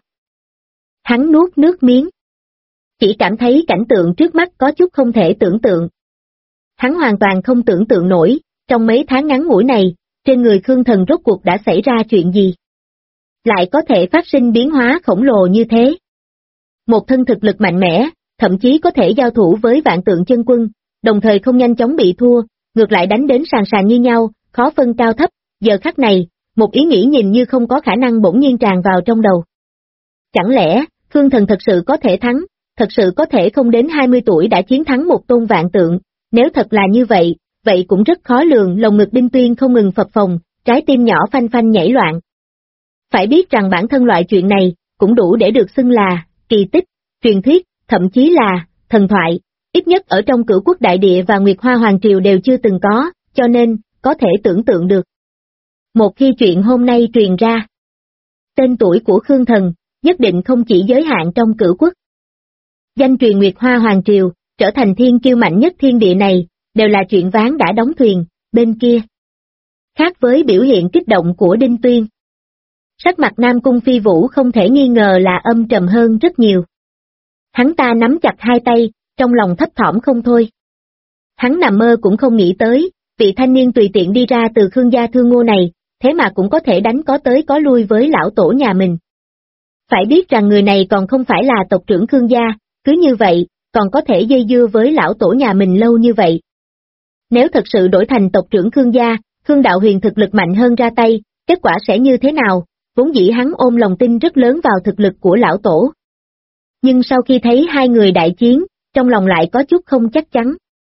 Hắn nuốt nước miếng. Chỉ cảm thấy cảnh tượng trước mắt có chút không thể tưởng tượng. Hắn hoàn toàn không tưởng tượng nổi, trong mấy tháng ngắn ngủi này, trên người Khương Thần rốt cuộc đã xảy ra chuyện gì? Lại có thể phát sinh biến hóa khổng lồ như thế. Một thân thực lực mạnh mẽ, thậm chí có thể giao thủ với vạn tượng chân quân, đồng thời không nhanh chóng bị thua, ngược lại đánh đến sàn sàn như nhau, khó phân cao thấp, giờ khắc này, một ý nghĩ nhìn như không có khả năng bỗng nhiên tràn vào trong đầu. Chẳng lẽ, Khương Thần thật sự có thể thắng, thật sự có thể không đến 20 tuổi đã chiến thắng một tôn vạn tượng, nếu thật là như vậy, vậy cũng rất khó lường. Lồng ngực Đinh Tuyên không ngừng phập phồng, trái tim nhỏ phanh phanh nhảy loạn. Phải biết rằng bản thân loại chuyện này, cũng đủ để được xưng là, kỳ tích, truyền thuyết, thậm chí là, thần thoại, ít nhất ở trong Cửu Quốc Đại Địa và Nguyệt Hoa Hoàng Triều đều chưa từng có, cho nên, có thể tưởng tượng được. Một khi chuyện hôm nay truyền ra, tên tuổi của Khương Thần, nhất định không chỉ giới hạn trong Cửu Quốc. Danh truyền Nguyệt Hoa Hoàng Triều, trở thành thiên kiêu mạnh nhất thiên địa này, đều là chuyện ván đã đóng thuyền, bên kia. Khác với biểu hiện kích động của Đinh Tuyên, sắc mặt Nam Cung Phi Vũ không thể nghi ngờ là âm trầm hơn rất nhiều. Hắn ta nắm chặt hai tay, trong lòng thấp thỏm không thôi. Hắn nằm mơ cũng không nghĩ tới, vị thanh niên tùy tiện đi ra từ Khương gia Thương Ngô này, thế mà cũng có thể đánh có tới có lui với lão tổ nhà mình. Phải biết rằng người này còn không phải là tộc trưởng Khương gia, cứ như vậy, còn có thể dây dưa với lão tổ nhà mình lâu như vậy. Nếu thật sự đổi thành tộc trưởng Khương gia, Khương Đạo Huyền thực lực mạnh hơn ra tay, kết quả sẽ như thế nào? vốn dĩ hắn ôm lòng tin rất lớn vào thực lực của lão tổ. Nhưng sau khi thấy hai người đại chiến, trong lòng lại có chút không chắc chắn.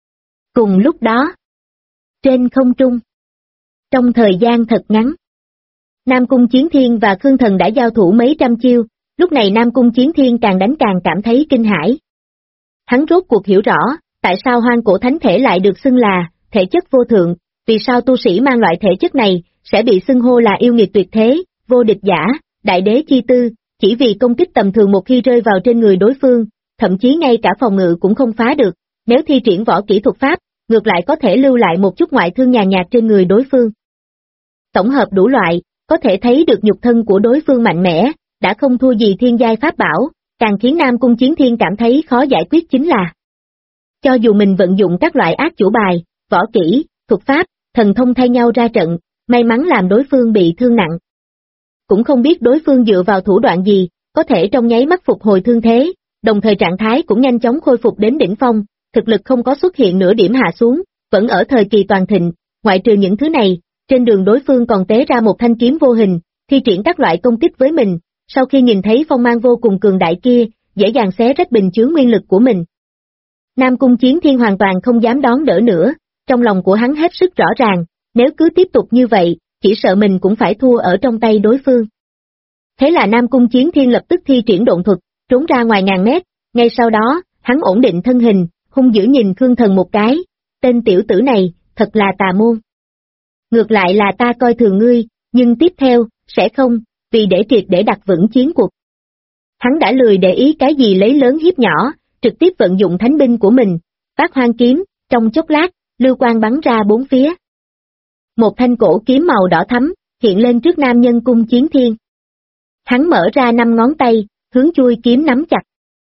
Cùng lúc đó, trên không trung, trong thời gian thật ngắn, Nam Cung Chiến Thiên và Khương Thần đã giao thủ mấy trăm chiêu, lúc này Nam Cung Chiến Thiên càng đánh càng cảm thấy kinh hãi. Hắn rốt cuộc hiểu rõ, tại sao hoang cổ thánh thể lại được xưng là thể chất vô thượng, vì sao tu sĩ mang loại thể chất này sẽ bị xưng hô là yêu nghiệt tuyệt thế, vô địch giả, đại đế chi tư, chỉ vì công kích tầm thường một khi rơi vào trên người đối phương, thậm chí ngay cả phòng ngự cũng không phá được, nếu thi triển võ kỹ thuật pháp, ngược lại có thể lưu lại một chút ngoại thương nhàn nhạt trên người đối phương. Tổng hợp đủ loại, có thể thấy được nhục thân của đối phương mạnh mẽ, đã không thua gì thiên giai pháp bảo, càng khiến Nam Cung Chiến Thiên cảm thấy khó giải quyết chính là cho dù mình vận dụng các loại ác chủ bài, võ kỹ, thuật pháp, thần thông thay nhau ra trận, may mắn làm đối phương bị thương nặng. Cũng không biết đối phương dựa vào thủ đoạn gì, có thể trong nháy mắt phục hồi thương thế, đồng thời trạng thái cũng nhanh chóng khôi phục đến đỉnh phong, thực lực không có xuất hiện nửa điểm hạ xuống, vẫn ở thời kỳ toàn thịnh, ngoại trừ những thứ này, trên đường đối phương còn tế ra một thanh kiếm vô hình, thi triển các loại công kích với mình, sau khi nhìn thấy phong mang vô cùng cường đại kia, dễ dàng xé rách bình chướng nguyên lực của mình. Nam Cung Chiến Thiên hoàn toàn không dám đón đỡ nữa, trong lòng của hắn hết sức rõ ràng, nếu cứ tiếp tục như vậy, chỉ sợ mình cũng phải thua ở trong tay đối phương. Thế là Nam Cung Chiến Thiên lập tức thi triển độn thuật, trốn ra ngoài ngàn mét, ngay sau đó, hắn ổn định thân hình, hung dữ nhìn Khương Thần một cái, tên tiểu tử này, thật là tà môn. Ngược lại là ta coi thường ngươi, nhưng tiếp theo, sẽ không, vì để triệt để đặt vững chiến cuộc. Hắn đã lười để ý cái gì lấy lớn hiếp nhỏ, trực tiếp vận dụng thánh binh của mình, Bát Hoang kiếm, trong chốc lát, lưu quang bắn ra bốn phía. Một thanh cổ kiếm màu đỏ thắm, hiện lên trước Nam Nhân Cung Chiến Thiên. Hắn mở ra 5 ngón tay, hướng chui kiếm nắm chặt.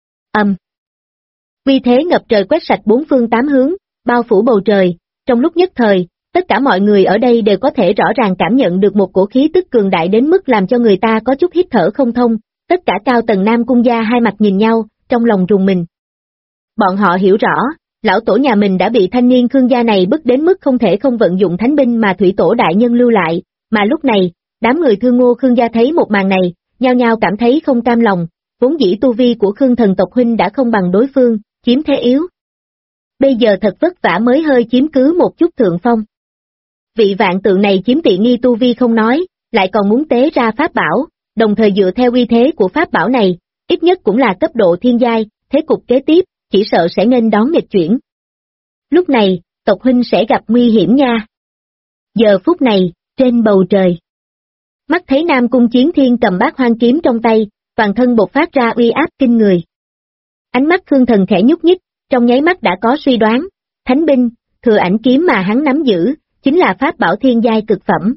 Uy thế ngập trời quét sạch bốn phương tám hướng, bao phủ bầu trời, trong lúc nhất thời, tất cả mọi người ở đây đều có thể rõ ràng cảm nhận được một cổ khí tức cường đại đến mức làm cho người ta có chút hít thở không thông, tất cả cao tầng Nam Cung gia hai mặt nhìn nhau, trong lòng rùng mình. Bọn họ hiểu rõ, lão tổ nhà mình đã bị thanh niên Khương gia này bức đến mức không thể không vận dụng thánh binh mà thủy tổ đại nhân lưu lại, mà lúc này, đám người Thương Ngô Khương gia thấy một màn này, nhao nhao cảm thấy không cam lòng, vốn dĩ tu vi của Khương thần tộc huynh đã không bằng đối phương, chiếm thế yếu. Bây giờ thật vất vả mới hơi chiếm cứ một chút thượng phong. Vị vạn tượng này chiếm tiện nghi tu vi không nói, lại còn muốn tế ra pháp bảo, đồng thời dựa theo uy thế của pháp bảo này, ít nhất cũng là cấp độ thiên giai, thế cục kế tiếp, chỉ sợ sẽ nghênh đón nghịch chuyển. Lúc này, tộc huynh sẽ gặp nguy hiểm nha. Giờ phút này, trên bầu trời. Mắt thấy Nam Cung Chiến Thiên cầm Bát Hoang kiếm trong tay, toàn thân bộc phát ra uy áp kinh người. Ánh mắt Khương Thần khẽ nhúc nhích, trong nháy mắt đã có suy đoán, thánh binh, thừa ảnh kiếm mà hắn nắm giữ, chính là pháp bảo thiên giai cực phẩm.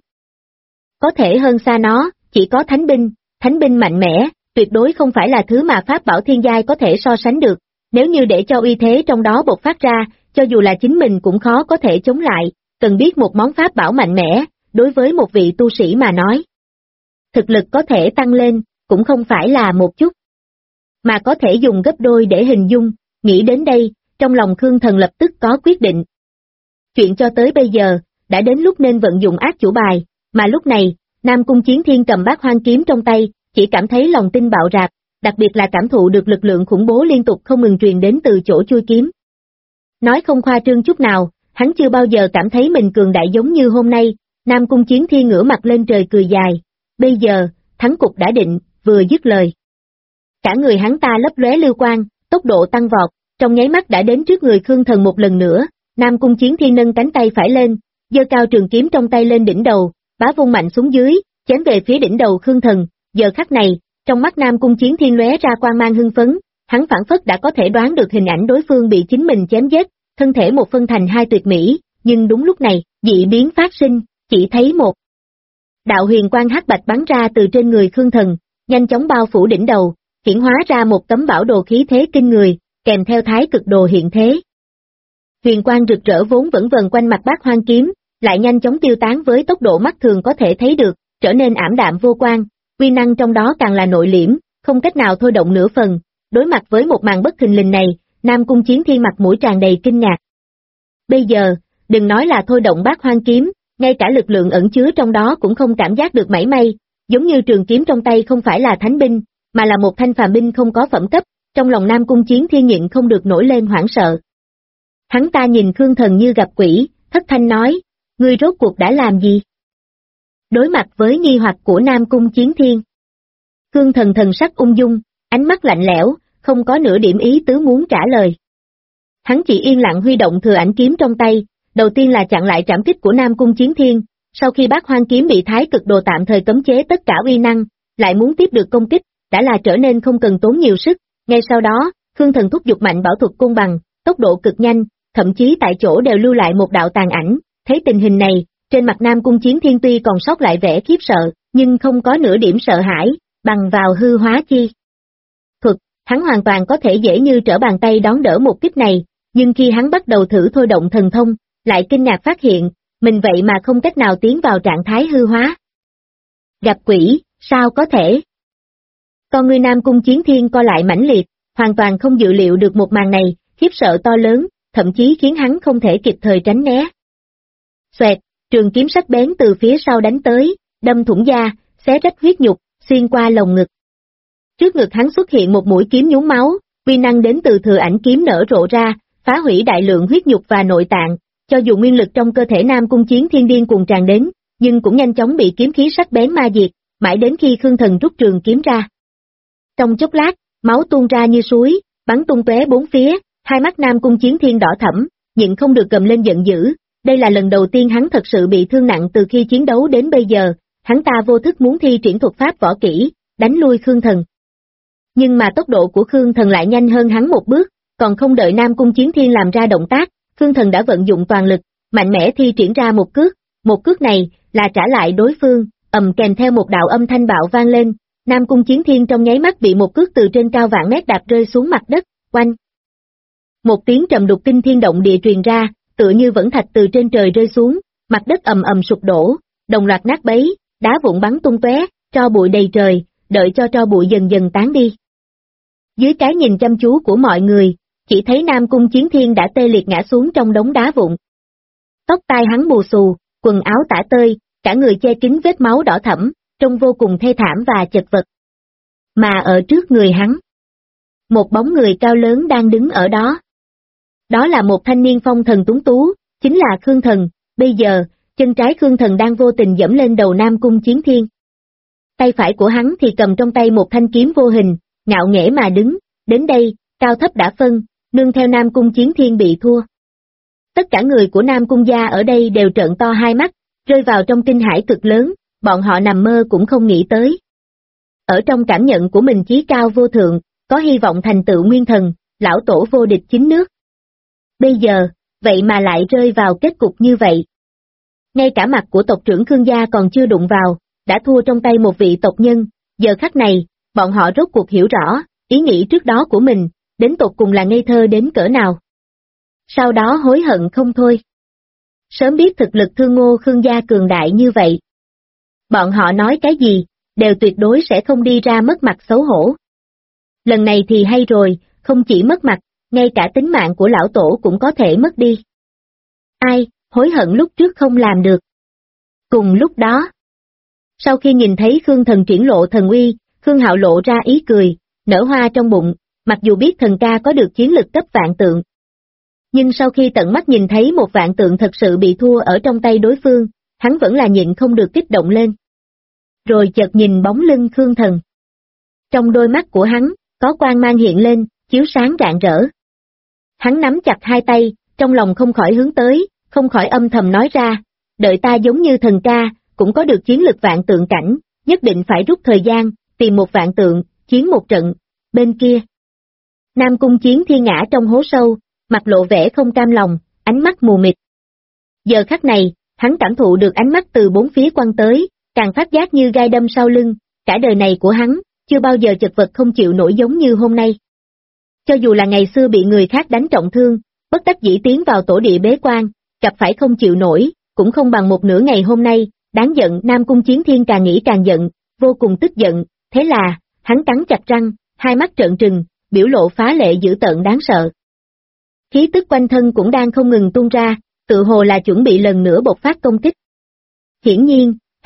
Có thể hơn xa nó, chỉ có thánh binh mạnh mẽ, tuyệt đối không phải là thứ mà pháp bảo thiên giai có thể so sánh được, nếu như để cho uy thế trong đó bộc phát ra, cho dù là chính mình cũng khó có thể chống lại, cần biết một món pháp bảo mạnh mẽ, đối với một vị tu sĩ mà nói. Thực lực có thể tăng lên, cũng không phải là một chút, mà có thể dùng gấp đôi để hình dung, nghĩ đến đây, trong lòng Khương Thần lập tức có quyết định. Chuyện cho tới bây giờ, đã đến lúc nên vận dụng ác chủ bài, mà lúc này, Nam Cung Chiến Thiên cầm Bát Hoang kiếm trong tay, chỉ cảm thấy lòng tin bạo rạp, đặc biệt là cảm thụ được lực lượng khủng bố liên tục không ngừng truyền đến từ chỗ chui kiếm. Nói không khoa trương chút nào, hắn chưa bao giờ cảm thấy mình cường đại giống như hôm nay, Nam Cung Chiến Thiên ngửa mặt lên trời cười dài, bây giờ, thắng cục đã định, vừa dứt lời. Cả người hắn ta lấp lóe lưu quang, tốc độ tăng vọt, trong nháy mắt đã đến trước người Khương Thần một lần nữa, Nam Cung Chiến Thiên nâng cánh tay phải lên, giơ cao trường kiếm trong tay lên đỉnh đầu, bá vung mạnh xuống dưới, chém về phía đỉnh đầu Khương Thần, giờ khắc này, trong mắt Nam Cung Chiến Thiên lóe ra quang mang hưng phấn, hắn phảng phất đã có thể đoán được hình ảnh đối phương bị chính mình chém giết, thân thể một phân thành hai tuyệt mỹ, nhưng đúng lúc này, dị biến phát sinh, chỉ thấy một đạo huyền quang hắc bạch bắn ra từ trên người Khương Thần, nhanh chóng bao phủ đỉnh đầu, hiển hóa ra một tấm bảo đồ khí thế kinh người, kèm theo thái cực đồ hiện thế. Huyền quang rực rỡ vốn vẫn vần quanh mặt Bát Hoang kiếm, lại nhanh chóng tiêu tán với tốc độ mắt thường có thể thấy được, trở nên ảm đạm vô quang, uy năng trong đó càng là nội liễm, không cách nào thôi động nửa phần. Đối mặt với một màn bất thình lình này, Nam Cung Chiến Thiên mặt mũi tràn đầy kinh ngạc. Bây giờ, đừng nói là thôi động Bát Hoang kiếm, ngay cả lực lượng ẩn chứa trong đó cũng không cảm giác được mảy may, giống như trường kiếm trong tay không phải là thánh binh, mà là một thanh phàm binh không có phẩm cấp, trong lòng Nam Cung Chiến Thiên nhịn không được nổi lên hoảng sợ. Hắn ta nhìn Khương Thần như gặp quỷ, thất thanh nói, ngươi rốt cuộc đã làm gì? Đối mặt với nghi hoặc của Nam Cung Chiến Thiên, Khương Thần thần sắc ung dung, ánh mắt lạnh lẽo, không có nửa điểm ý tứ muốn trả lời. Hắn chỉ yên lặng huy động thừa ảnh kiếm trong tay, đầu tiên là chặn lại trảm kích của Nam Cung Chiến Thiên, sau khi Bát Hoang kiếm bị Thái Cực Đồ tạm thời cấm chế tất cả uy năng, lại muốn tiếp được công kích, đã là trở nên không cần tốn nhiều sức, ngay sau đó, Khương Thần thúc giục mạnh bảo thuật côn bằng, tốc độ cực nhanh, thậm chí tại chỗ đều lưu lại một đạo tàn ảnh, thấy tình hình này, trên mặt Nam Cung Chiến Thiên tuy còn sót lại vẻ khiếp sợ, nhưng không có nửa điểm sợ hãi, bằng vào hư hóa chi thuật, hắn hoàn toàn có thể dễ như trở bàn tay đón đỡ một kích này, nhưng khi hắn bắt đầu thử thôi động thần thông, lại kinh ngạc phát hiện, mình vậy mà không cách nào tiến vào trạng thái hư hóa. Gặp quỷ, sao có thể? Con ngươi Nam Cung Chiến Thiên co lại mãnh liệt, hoàn toàn không dự liệu được một màn này, khiếp sợ to lớn, thậm chí khiến hắn không thể kịp thời tránh né. Xoẹt, trường kiếm sắc bén từ phía sau đánh tới, đâm thủng da, xé rách huyết nhục, xuyên qua lồng ngực. Trước ngực hắn xuất hiện một mũi kiếm nhuốm máu, uy năng đến từ thừa ảnh kiếm nở rộ ra, phá hủy đại lượng huyết nhục và nội tạng, cho dù nguyên lực trong cơ thể Nam Cung Chiến Thiên điên cuồng tràn đến, nhưng cũng nhanh chóng bị kiếm khí sắc bén ma diệt, mãi đến khi Khương Thần rút trường kiếm ra. Trong chốc lát, máu tuôn ra như suối, bắn tung tóe bốn phía, hai mắt Nam Cung Chiến Thiên đỏ thẫm, nhịn không được gầm lên giận dữ, đây là lần đầu tiên hắn thật sự bị thương nặng từ khi chiến đấu đến bây giờ, hắn ta vô thức muốn thi triển thuật pháp võ kỹ, đánh lui Khương Thần. Nhưng mà tốc độ của Khương Thần lại nhanh hơn hắn một bước, còn không đợi Nam Cung Chiến Thiên làm ra động tác, Khương Thần đã vận dụng toàn lực, mạnh mẽ thi triển ra một cước này là trả lại đối phương, kèm theo một đạo âm thanh bạo vang lên, Nam Cung Chiến Thiên trong nháy mắt bị một cước từ trên cao vạn mét đạp rơi xuống mặt đất, oanh. Một tiếng trầm đục kinh thiên động địa truyền ra, tựa như vẫn thạch từ trên trời rơi xuống, mặt đất ầm ầm sụp đổ, đồng loạt nát bấy, đá vụn bắn tung tóe, tro bụi đầy trời, đợi cho tro bụi dần dần tán đi. Dưới cái nhìn chăm chú của mọi người, chỉ thấy Nam Cung Chiến Thiên đã tê liệt ngã xuống trong đống đá vụn. Tóc tai hắn bù xù, quần áo tả tơi, cả người che kín vết máu đỏ thẫm, trông vô cùng thê thảm và chật vật. Mà ở trước người hắn, một bóng người cao lớn đang đứng ở đó. Đó là một thanh niên phong thần tuấn tú, chính là Khương Thần, bây giờ, chân trái Khương Thần đang vô tình dẫm lên đầu Nam Cung Chiến Thiên. Tay phải của hắn thì cầm trong tay một thanh kiếm vô hình, ngạo nghễ mà đứng, đến đây, cao thấp đã phân, nương theo Nam Cung Chiến Thiên bị thua. Tất cả người của Nam Cung gia ở đây đều trợn to hai mắt, rơi vào trong kinh hãi cực lớn, bọn họ nằm mơ cũng không nghĩ tới. Ở trong cảm nhận của mình chí cao vô thượng, có hy vọng thành tựu nguyên thần, lão tổ vô địch chính nước. Bây giờ, vậy mà lại rơi vào kết cục như vậy. Ngay cả mặt của tộc trưởng Khương gia còn chưa đụng vào, đã thua trong tay một vị tộc nhân, giờ khắc này, bọn họ rốt cuộc hiểu rõ, ý nghĩ trước đó của mình, đến tột cùng là ngây thơ đến cỡ nào. Sau đó hối hận không thôi. Sớm biết thực lực Thương Ngô Khương gia cường đại như vậy. Bọn họ nói cái gì, đều tuyệt đối sẽ không đi ra mất mặt xấu hổ. Lần này thì hay rồi, không chỉ mất mặt, ngay cả tính mạng của lão tổ cũng có thể mất đi. Ai, hối hận lúc trước không làm được. Cùng lúc đó, sau khi nhìn thấy Khương Thần triển lộ thần uy, Khương Hạo lộ ra ý cười, nở hoa trong bụng, mặc dù biết thần ca có được chiến lực cấp vạn tượng. Nhưng sau khi tận mắt nhìn thấy một vạn tượng thật sự bị thua ở trong tay đối phương, hắn vẫn là nhịn không được kích động lên. Rồi chợt nhìn bóng lưng Khương Thần. Trong đôi mắt của hắn, có quang mang hiện lên, chiếu sáng rạng rỡ. Hắn nắm chặt hai tay, trong lòng không khỏi hướng tới, không khỏi âm thầm nói ra, đợi ta giống như thần ca, cũng có được chiến lực vạn tượng cảnh, nhất định phải rút thời gian, tìm một vạn tượng, chiến một trận. Bên kia, Nam Cung Chiến Thiên ngã trong hố sâu, mặt lộ vẻ không cam lòng, ánh mắt mù mịt. Giờ khắc này, hắn cảm thụ được ánh mắt từ bốn phía quăng tới, càng phát giác như gai đâm sau lưng, cả đời này của hắn, chưa bao giờ chật vật không chịu nổi giống như hôm nay. Cho dù là ngày xưa bị người khác đánh trọng thương, bất đắc dĩ tiến vào tổ địa bế quan, gặp phải không chịu nổi, cũng không bằng một nửa ngày hôm nay, đáng giận. Nam Cung Chiến Thiên càng nghĩ càng giận, vô cùng tức giận, thế là, hắn cắn chặt răng, hai mắt trợn trừng, biểu lộ phá lệ dữ tợn đáng sợ. Khí tức quanh thân cũng đang không ngừng tung ra, tự hồ là chuẩn bị lần nữa bộc phát công kích. Hiển nhiên,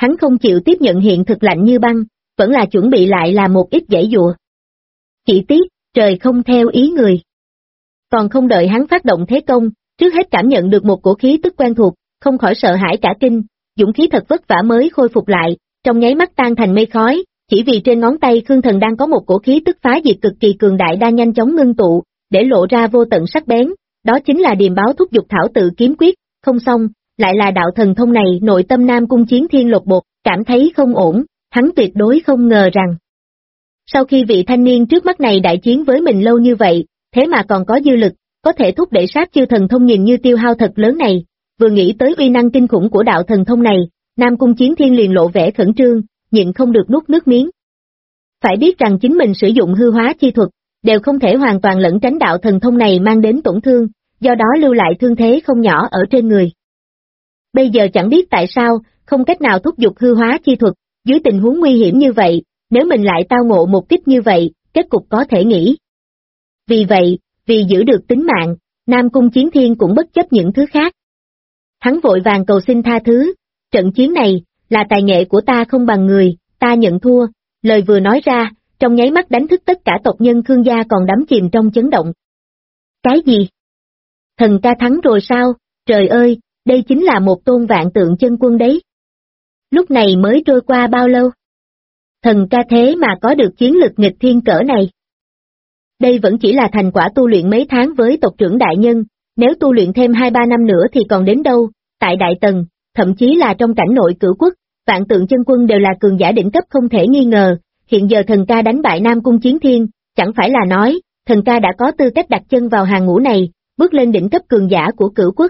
Hắn không chịu tiếp nhận hiện thực lạnh như băng, vẫn là chuẩn bị lại là một ít giãy giụa. Chỉ tiếc, trời không theo ý người. Còn không đợi hắn phát động thế công, trước hết cảm nhận được một cổ khí tức quen thuộc, không khỏi sợ hãi cả kinh, dũng khí thật vất vả mới khôi phục lại, trong nháy mắt tan thành mây khói, chỉ vì trên ngón tay Khương Thần đang có một cổ khí tức phá diệt cực kỳ cường đại đang nhanh chóng ngưng tụ, để lộ ra vô tận sắc bén, đó chính là điềm báo thúc dục thảo tự kiếm quyết, không xong, lại là đạo thần thông này. Nội tâm Nam Cung Chiến Thiên lột bột, cảm thấy không ổn, hắn tuyệt đối không ngờ rằng. Sau khi vị thanh niên trước mắt này đại chiến với mình lâu như vậy, thế mà còn có dư lực, có thể thúc đẩy sát chiêu thần thông nhìn như tiêu hao thật lớn này, vừa nghĩ tới uy năng kinh khủng của đạo thần thông này, Nam Cung Chiến Thiên liền lộ vẻ khẩn trương, nhịn không được nuốt nước miếng. Phải biết rằng chính mình sử dụng hư hóa chi thuật, đều không thể hoàn toàn lẩn tránh đạo thần thông này mang đến tổn thương, do đó lưu lại thương thế không nhỏ ở trên người. Bây giờ chẳng biết tại sao, không cách nào thúc giục hư hóa chi thuật, dưới tình huống nguy hiểm như vậy, nếu mình lại tao ngộ một kích như vậy, kết cục có thể nghĩ. Vì vậy, vì giữ được tính mạng, Nam Cung Chiến Thiên cũng bất chấp những thứ khác. Hắn vội vàng cầu xin tha thứ, trận chiến này, là tài nghệ của ta không bằng người, ta nhận thua, lời vừa nói ra, trong nháy mắt đánh thức tất cả tộc nhân Khương gia còn đắm chìm trong chấn động. Cái gì? Thần ca thắng rồi sao? Trời ơi, đây chính là một tôn vạn tượng chân quân đấy. Lúc này mới trôi qua bao lâu? Thần ca thế mà có được chiến lực nghịch thiên cỡ này. Đây vẫn chỉ là thành quả tu luyện mấy tháng với tộc trưởng đại nhân, nếu tu luyện thêm 2-3 năm nữa thì còn đến đâu, tại Đại Tần, thậm chí là trong cảnh nội cửu quốc, vạn tượng chân quân đều là cường giả đỉnh cấp không thể nghi ngờ, hiện giờ thần ca đánh bại Nam Cung Chiến Thiên, chẳng phải là nói, thần ca đã có tư cách đặt chân vào hàng ngũ này, bước lên đỉnh cấp cường giả của cửu quốc.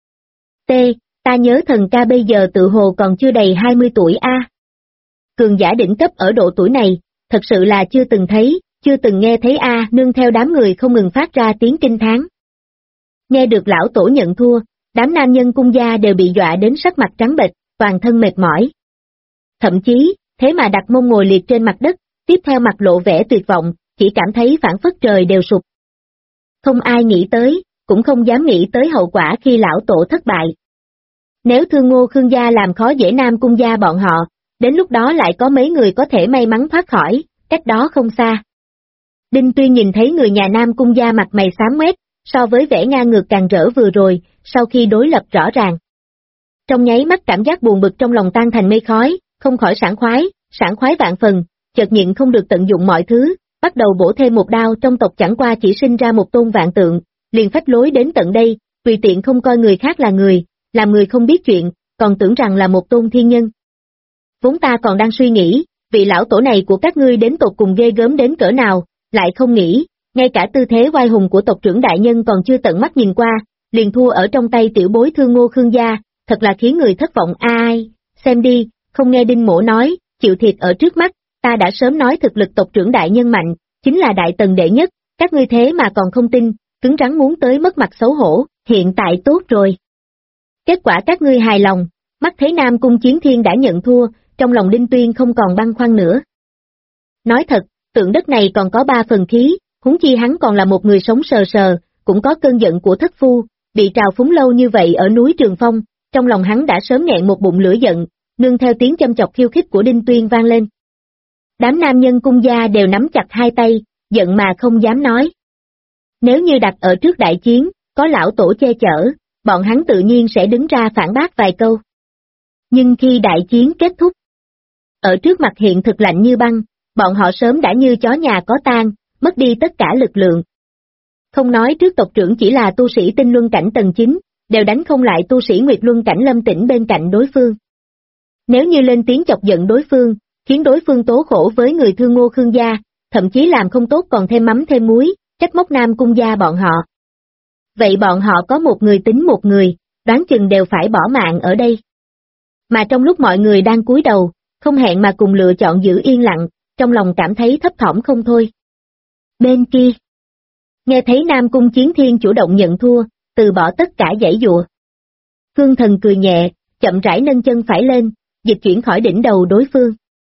Ta nhớ thần ca bây giờ tự hồ còn chưa đầy 20 tuổi a. Cường giả đỉnh cấp ở độ tuổi này, thật sự là chưa từng thấy, chưa từng nghe thấy a. Nương theo đám người không ngừng phát ra tiếng kinh thán. Nghe được lão tổ nhận thua, đám nam nhân cung gia đều bị dọa đến sắc mặt trắng bệch, toàn thân mệt mỏi. Thậm chí, thế mà đặt mông ngồi liệt trên mặt đất, tiếp theo mặt lộ vẻ tuyệt vọng, chỉ cảm thấy phảng phất trời đều sụp. Không ai nghĩ tới, cũng không dám nghĩ tới hậu quả khi lão tổ thất bại. Nếu Thương Ngô Khương gia làm khó dễ Nam Cung gia bọn họ, đến lúc đó lại có mấy người có thể may mắn thoát khỏi, cách đó không xa. Đinh Tuyên nhìn thấy người nhà Nam Cung gia mặt mày xám ngoét, so với vẻ ngang ngược càng rỡ vừa rồi, sau khi đối lập rõ ràng. Trong nháy mắt cảm giác buồn bực trong lòng tan thành mây khói, không khỏi sảng khoái vạn phần, chợt nhịn không được tận dụng mọi thứ, bắt đầu bổ thêm một đao. Trong tộc chẳng qua chỉ sinh ra một tôn vạn tượng, liền phách lối đến tận đây, tùy tiện không coi người khác là người, làm người không biết chuyện, còn tưởng rằng là một tôn thiên nhân. Vốn ta còn đang suy nghĩ, vị lão tổ này của các ngươi đến tột cùng ghê gớm đến cỡ nào, lại không nghĩ, ngay cả tư thế oai hùng của tộc trưởng đại nhân còn chưa tận mắt nhìn qua, liền thua ở trong tay tiểu bối Thương Ngô Khương gia, thật là khiến người thất vọng. Ai, xem đi, không nghe Đinh Mỗ nói, chịu thiệt ở trước mắt, ta đã sớm nói thực lực tộc trưởng đại nhân mạnh, chính là Đại Tần đệ nhất, các ngươi thế mà còn không tin, cứng rắn muốn tới mất mặt xấu hổ, hiện tại tốt rồi. Kết quả các ngươi hài lòng, mắt thấy Nam Cung Chiến Thiên đã nhận thua, trong lòng Đinh Tuyên không còn băn khoăn nữa. Nói thật, tượng đất này còn có 3 phần khí, huống chi hắn còn là một người sống sờ sờ, cũng có cơn giận của thất phu, bị trào phúng lâu như vậy ở núi Trường Phong, trong lòng hắn đã sớm nghẹn một bụng lửa giận, nương theo tiếng châm chọc khiêu khích của Đinh Tuyên vang lên. Đám nam nhân cung gia đều nắm chặt hai tay, giận mà không dám nói. Nếu như đặt ở trước đại chiến, có lão tổ che chở, bọn hắn tự nhiên sẽ đứng ra phản bác vài câu. Nhưng khi đại chiến kết thúc, ở trước mặt hiện thực lạnh như băng, bọn họ sớm đã như chó nhà có tang, mất đi tất cả lực lượng. Không nói trước tộc trưởng chỉ là tu sĩ tinh luân cảnh tầng 9, đều đánh không lại tu sĩ nguyệt luân cảnh Lâm Tĩnh bên cạnh đối phương. Nếu như lên tiếng chọc giận đối phương, khiến đối phương tố khổ với người Thương Ngô Khương gia, thậm chí làm không tốt còn thêm mắm thêm muối, trách móc Nam Cung gia bọn họ. Vậy bọn họ có một người tính một người, đoán chừng đều phải bỏ mạng ở đây. Mà trong lúc mọi người đang cúi đầu, không hẹn mà cùng lựa chọn giữ yên lặng, trong lòng cảm thấy thấp thỏm không thôi. Bên kia, nghe thấy Nam Cung Chiến Thiên chủ động nhận thua, từ bỏ tất cả giãy giụa. Khương Thần cười nhẹ, chậm rãi nâng chân phải lên, dịch chuyển khỏi đỉnh đầu đối phương.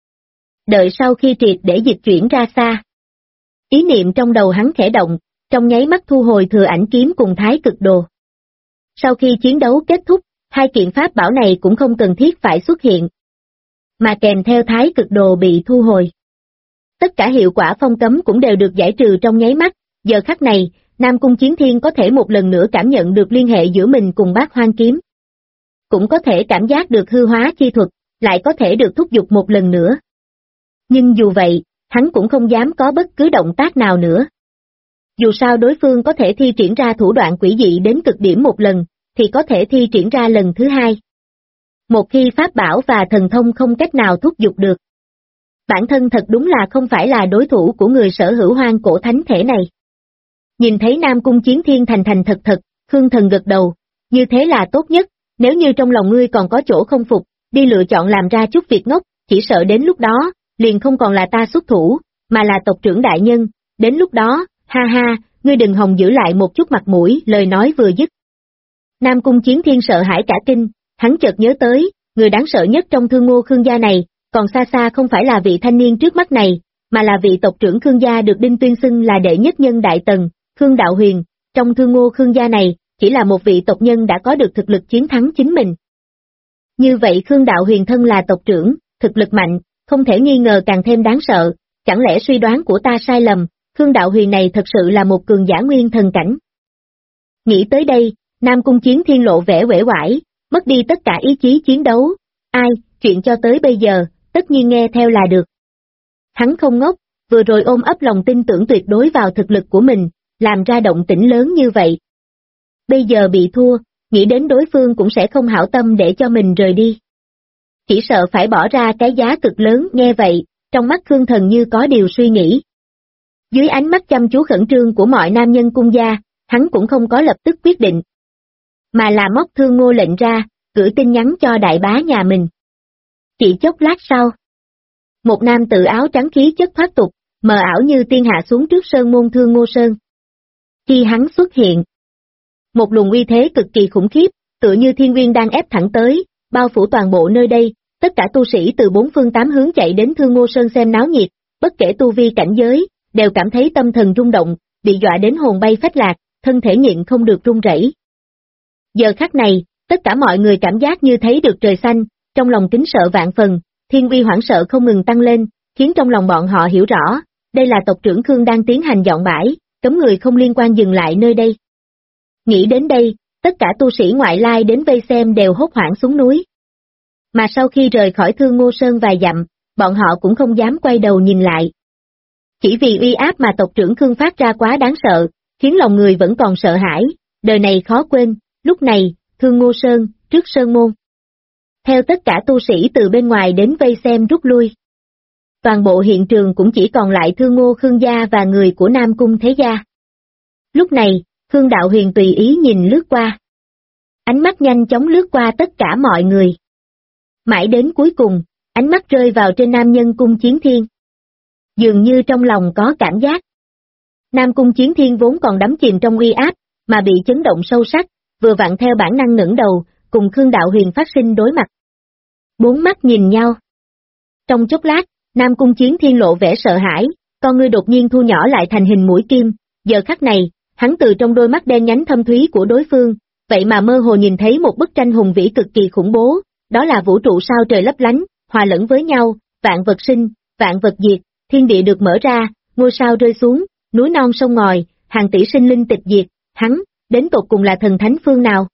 Đợi sau khi triệt để dịch chuyển ra xa. Ý niệm trong đầu hắn khẽ động, trong nháy mắt thu hồi thừa ảnh kiếm cùng thái cực đồ. Sau khi chiến đấu kết thúc, hai kiện pháp bảo này cũng không cần thiết phải xuất hiện. mà kèm theo thái cực đồ bị thu hồi. Tất cả hiệu quả phong cấm cũng đều được giải trừ trong nháy mắt, giờ khắc này, Nam Cung Chiến Thiên có thể một lần nữa cảm nhận được liên hệ giữa mình cùng Bát Hoang kiếm. Cũng có thể cảm giác được hư hóa chi thuật, lại có thể được thúc giục một lần nữa. Nhưng dù vậy, hắn cũng không dám có bất cứ động tác nào nữa. Dù sao đối phương có thể thi triển ra thủ đoạn quỷ dị đến cực điểm một lần, thì có thể thi triển ra lần thứ hai. Một khi pháp bảo và thần thông không cách nào thúc giục được. Bản thân thật đúng là không phải là đối thủ của người sở hữu hoang cổ thánh thể này. Nhìn thấy Nam Cung Chiến Thiên thành thành thật thật, Khương Thần gật đầu, như thế là tốt nhất, nếu như trong lòng ngươi còn có chỗ không phục, đi lựa chọn làm ra chút việc ngốc, chỉ sợ đến lúc đó, liền không còn là ta xuất thủ, mà là tộc trưởng đại nhân, đến lúc đó, ha ha, ngươi đừng hòng giữ lại một chút mặt mũi, lời nói vừa dứt. Nam Cung Chiến Thiên sợ hãi cả kinh, hắn chợt nhớ tới, người đáng sợ nhất trong Thương Ngô Khương gia này, còn xa xa không phải là vị thanh niên trước mắt này, mà là vị tộc trưởng Khương gia được Đinh Tuyên xưng là đệ nhất nhân đại tần, Khương Đạo Huyền, trong Thương Ngô Khương gia này, chỉ là một vị tộc nhân đã có được thực lực chiến thắng chính mình. Như vậy Khương Đạo Huyền thân là tộc trưởng, thực lực mạnh, không thể nghi ngờ càng thêm đáng sợ, chẳng lẽ suy đoán của ta sai lầm, Khương Đạo Huyền này thật sự là một cường giả nguyên thần cảnh. Nghĩ tới đây, Nam Cung Chiến Thiên lộ vẻ uể oải, mất đi tất cả ý chí chiến đấu, ai, chuyện cho tới bây giờ, tất nhiên nghe theo là được. Hắn không ngốc, vừa rồi ôm ấp lòng tin tưởng tuyệt đối vào thực lực của mình, làm ra động tĩnh lớn như vậy. Bây giờ bị thua, nghĩ đến đối phương cũng sẽ không hảo tâm để cho mình rời đi. Chỉ sợ phải bỏ ra cái giá cực lớn, nghe vậy, trong mắt Khương Thần như có điều suy nghĩ. Dưới ánh mắt chăm chú khẩn trương của mọi nam nhân cung gia, hắn cũng không có lập tức quyết định. Mà là móc Thương Ngô lệnh ra, gửi tin nhắn cho đại bá nhà mình. Chỉ chốc lát sau, một nam tự áo trắng khí chất thoát tục, mờ ảo như tiên hạ xuống trước sơn môn Thương Ngô Sơn. Khi hắn xuất hiện, một luồng uy thế cực kỳ khủng khiếp, tựa như thiên nguyên đang ép thẳng tới, bao phủ toàn bộ nơi đây, tất cả tu sĩ từ bốn phương tám hướng chạy đến Thương Ngô Sơn xem náo nhiệt, bất kể tu vi cảnh giới, đều cảm thấy tâm thần rung động, bị dọa đến hồn bay phách lạc, thân thể nhịn không được run rẩy. Giờ khắc này, tất cả mọi người cảm giác như thấy được trời xanh, trong lòng kính sợ vạn phần, thiên uy hoảng sợ không ngừng tăng lên, khiến trong lòng bọn họ hiểu rõ, đây là tộc trưởng Khương đang tiến hành dọn bãi, cấm người không liên quan dừng lại nơi đây. Nghĩ đến đây, tất cả tu sĩ ngoại lai đến vây xem đều hốt hoảng xuống núi. Mà sau khi rời khỏi Thương Ngô Sơn vài dặm, bọn họ cũng không dám quay đầu nhìn lại. Chỉ vì uy áp mà tộc trưởng Khương phát ra quá đáng sợ, khiến lòng người vẫn còn sợ hãi, đời này khó quên, lúc này, Thương Ngô Sơn, trước sơn môn. Theo tất cả tu sĩ từ bên ngoài đến vây xem rút lui. Toàn bộ hiện trường cũng chỉ còn lại Thương Ngô Khương gia và người của Nam Cung Thế gia. Lúc này, Khương Đạo Huyền tùy ý nhìn lướt qua. Ánh mắt nhanh chóng lướt qua tất cả mọi người. Mãi đến cuối cùng, ánh mắt rơi vào trên nam nhân Cung Chiến Thiên. Dường như trong lòng có cảm giác. Nam Cung Chiến Thiên vốn còn đắm chìm trong uy áp, mà bị chấn động sâu sắc, vừa vặn theo bản năng ngẩng đầu, cùng Khương Đạo Huyền phát sinh đối mặt. Bốn mắt nhìn nhau. Trong chốc lát, Nam Cung Chiến Thiên lộ vẻ sợ hãi, con ngươi đột nhiên thu nhỏ lại thành hình mũi kim, giờ khắc này, hắn từ trong đôi mắt đen nhánh thâm thúy của đối phương, vậy mà mơ hồ nhìn thấy một bức tranh hùng vĩ cực kỳ khủng bố, đó là vũ trụ sao trời lấp lánh, hòa lẫn với nhau, vạn vật sinh, vạn vật diệt, thiên địa được mở ra, ngôi sao rơi xuống, núi non sông ngòi, hàng tỷ sinh linh tịch diệt, hắn, đến tột cùng là thần thánh phương nào?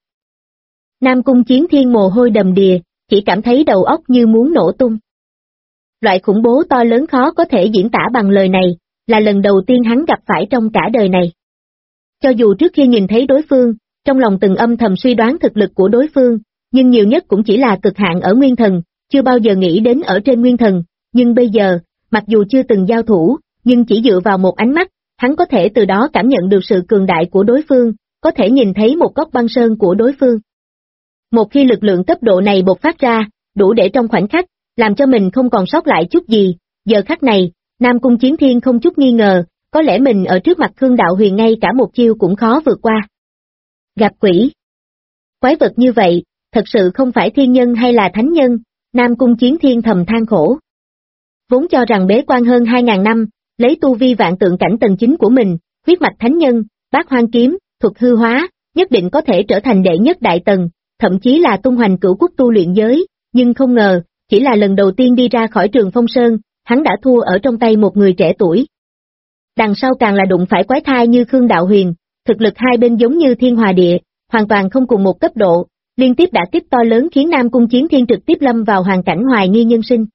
Nam Cung Chiến Thiên mồ hôi đầm đìa, chỉ cảm thấy đầu óc như muốn nổ tung. Loại khủng bố to lớn khó có thể diễn tả bằng lời này, là lần đầu tiên hắn gặp phải trong cả đời này. Cho dù trước khi nhìn thấy đối phương, trong lòng từng âm thầm suy đoán thực lực của đối phương, nhưng nhiều nhất cũng chỉ là cực hạn ở nguyên thần, chưa bao giờ nghĩ đến ở trên nguyên thần, nhưng bây giờ, mặc dù chưa từng giao thủ, nhưng chỉ dựa vào một ánh mắt, hắn có thể từ đó cảm nhận được sự cường đại của đối phương, có thể nhìn thấy một góc băng sơn của đối phương. Một khi lực lượng cấp độ này bộc phát ra, đủ để trong khoảnh khắc, làm cho mình không còn sót lại chút gì, giờ khắc này, Nam Cung Chiến Thiên không chút nghi ngờ, có lẽ mình ở trước mặt Khương Đạo Huyền ngay cả một chiêu cũng khó vượt qua. Gặp quỷ. Quái vật như vậy, thật sự không phải thiên nhân hay là thánh nhân, Nam Cung Chiến Thiên thầm than khổ. Vốn cho rằng bế quan hơn 2.000 năm, lấy tu vi vạn tượng cảnh tầng 9 của mình, huyết mạch thánh nhân, bát hoang kiếm, thuật hư hóa, nhất định có thể trở thành đệ nhất đại tầng, thậm chí là tung hoành cửu quốc tu luyện giới, nhưng không ngờ, Chỉ là lần đầu tiên đi ra khỏi Trường Phong Sơn, hắn đã thua ở trong tay một người trẻ tuổi. Đằng sau càng là đụng phải quái thai như Khương Đạo Huyền, thực lực hai bên giống như thiên hòa địa, hoàn toàn không cùng một cấp độ, liên tiếp đả kích to lớn khiến Nam Cung Chiến Thiên trực tiếp lâm vào hoàn cảnh hoài nghi nhân sinh.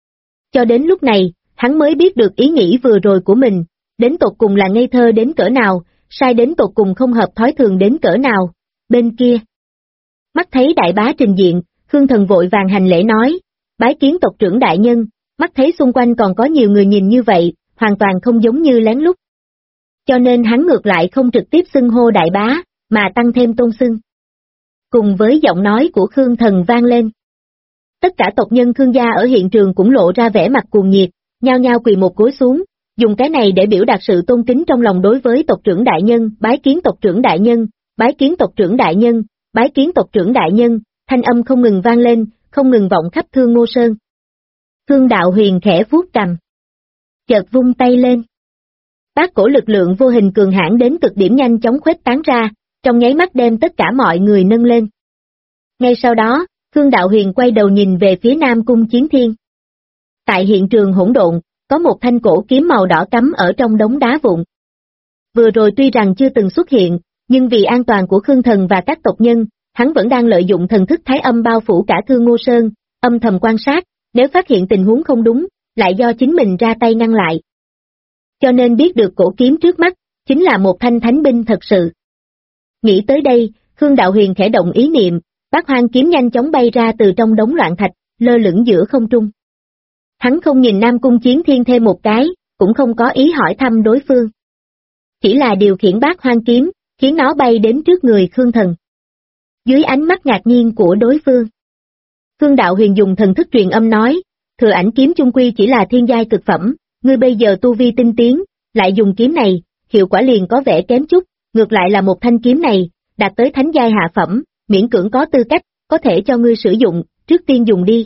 Cho đến lúc này, hắn mới biết được ý nghĩ vừa rồi của mình, đến tột cùng là ngây thơ đến cỡ nào, sai đến tột cùng không hợp thói thường đến cỡ nào. Bên kia, mắt thấy đại bá trình diện, Khương Thần vội vàng hành lễ nói, bái kiến tộc trưởng đại nhân, mắt thấy xung quanh còn có nhiều người nhìn như vậy, hoàn toàn không giống như lén lút. Cho nên hắn ngược lại không trực tiếp xưng hô đại bá, mà tăng thêm tôn xưng. Cùng với giọng nói của Khương Thần vang lên. Tất cả tộc nhân Khương gia ở hiện trường cũng lộ ra vẻ mặt cuồng nhiệt, nhao nhao quỳ một gối xuống, dùng cái này để biểu đạt sự tôn kính trong lòng đối với tộc trưởng đại nhân, bái kiến tộc trưởng đại nhân, bái kiến tộc trưởng đại nhân, bái kiến tộc trưởng đại nhân, thanh âm không ngừng vang lên, không ngừng vọng khắp Thương Ngô Sơn. Khương Đạo Huyền khẽ vuốt cằm, chợt vung tay lên. Bát cổ lực lượng vô hình cường hãn đến cực điểm nhanh chóng khuếch tán ra, trong nháy mắt đem tất cả mọi người nâng lên. Ngay sau đó, Khương Đạo Huyền quay đầu nhìn về phía Nam Cung Chiến Thiên. Tại hiện trường hỗn độn, có một thanh cổ kiếm màu đỏ cắm ở trong đống đá vụn. Vừa rồi tuy rằng chưa từng xuất hiện, nhưng vì an toàn của Khương Thần và các tộc nhân, hắn vẫn đang lợi dụng thần thức thái âm bao phủ cả Thương Ngô Sơn, âm thầm quan sát, nếu phát hiện tình huống không đúng, lại do chính mình ra tay ngăn lại. Cho nên biết được cổ kiếm trước mắt, chính là một thanh thánh binh thật sự. Nghĩ tới đây, Khương Đạo Huyền khẽ động ý niệm, Bát Hoang kiếm nhanh chóng bay ra từ trong đống loạn thạch, lơ lửng giữa không trung. Hắn không nhìn Nam Cung Chiến Thiên thêm một cái, cũng không có ý hỏi thăm đối phương. Chỉ là điều khiển Bát Hoang kiếm, khiến nó bay đến trước người Khương Thần. Dưới ánh mắt ngạc nhiên của đối phương, Khương Đạo Huyền dùng thần thức truyền âm nói, Thừa Ảnh kiếm chung quy chỉ là thiên giai cực phẩm, ngươi bây giờ tu vi tinh tiến, lại dùng kiếm này, hiệu quả liền có vẻ kém chút, ngược lại là một thanh kiếm này, đạt tới thánh giai hạ phẩm, miễn cưỡng có tư cách, có thể cho ngươi sử dụng, trước tiên dùng đi.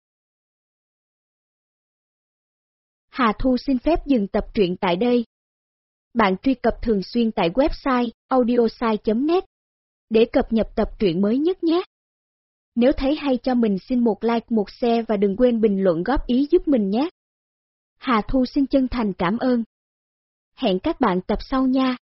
Hà Thu xin phép dừng tập truyện tại đây. Bạn truy cập thường xuyên tại website audiosai.net để cập nhật tập truyện mới nhất nhé. Nếu thấy hay cho mình xin một like một share và đừng quên bình luận góp ý giúp mình nhé. Hà Thu xin chân thành cảm ơn. Hẹn các bạn tập sau nha.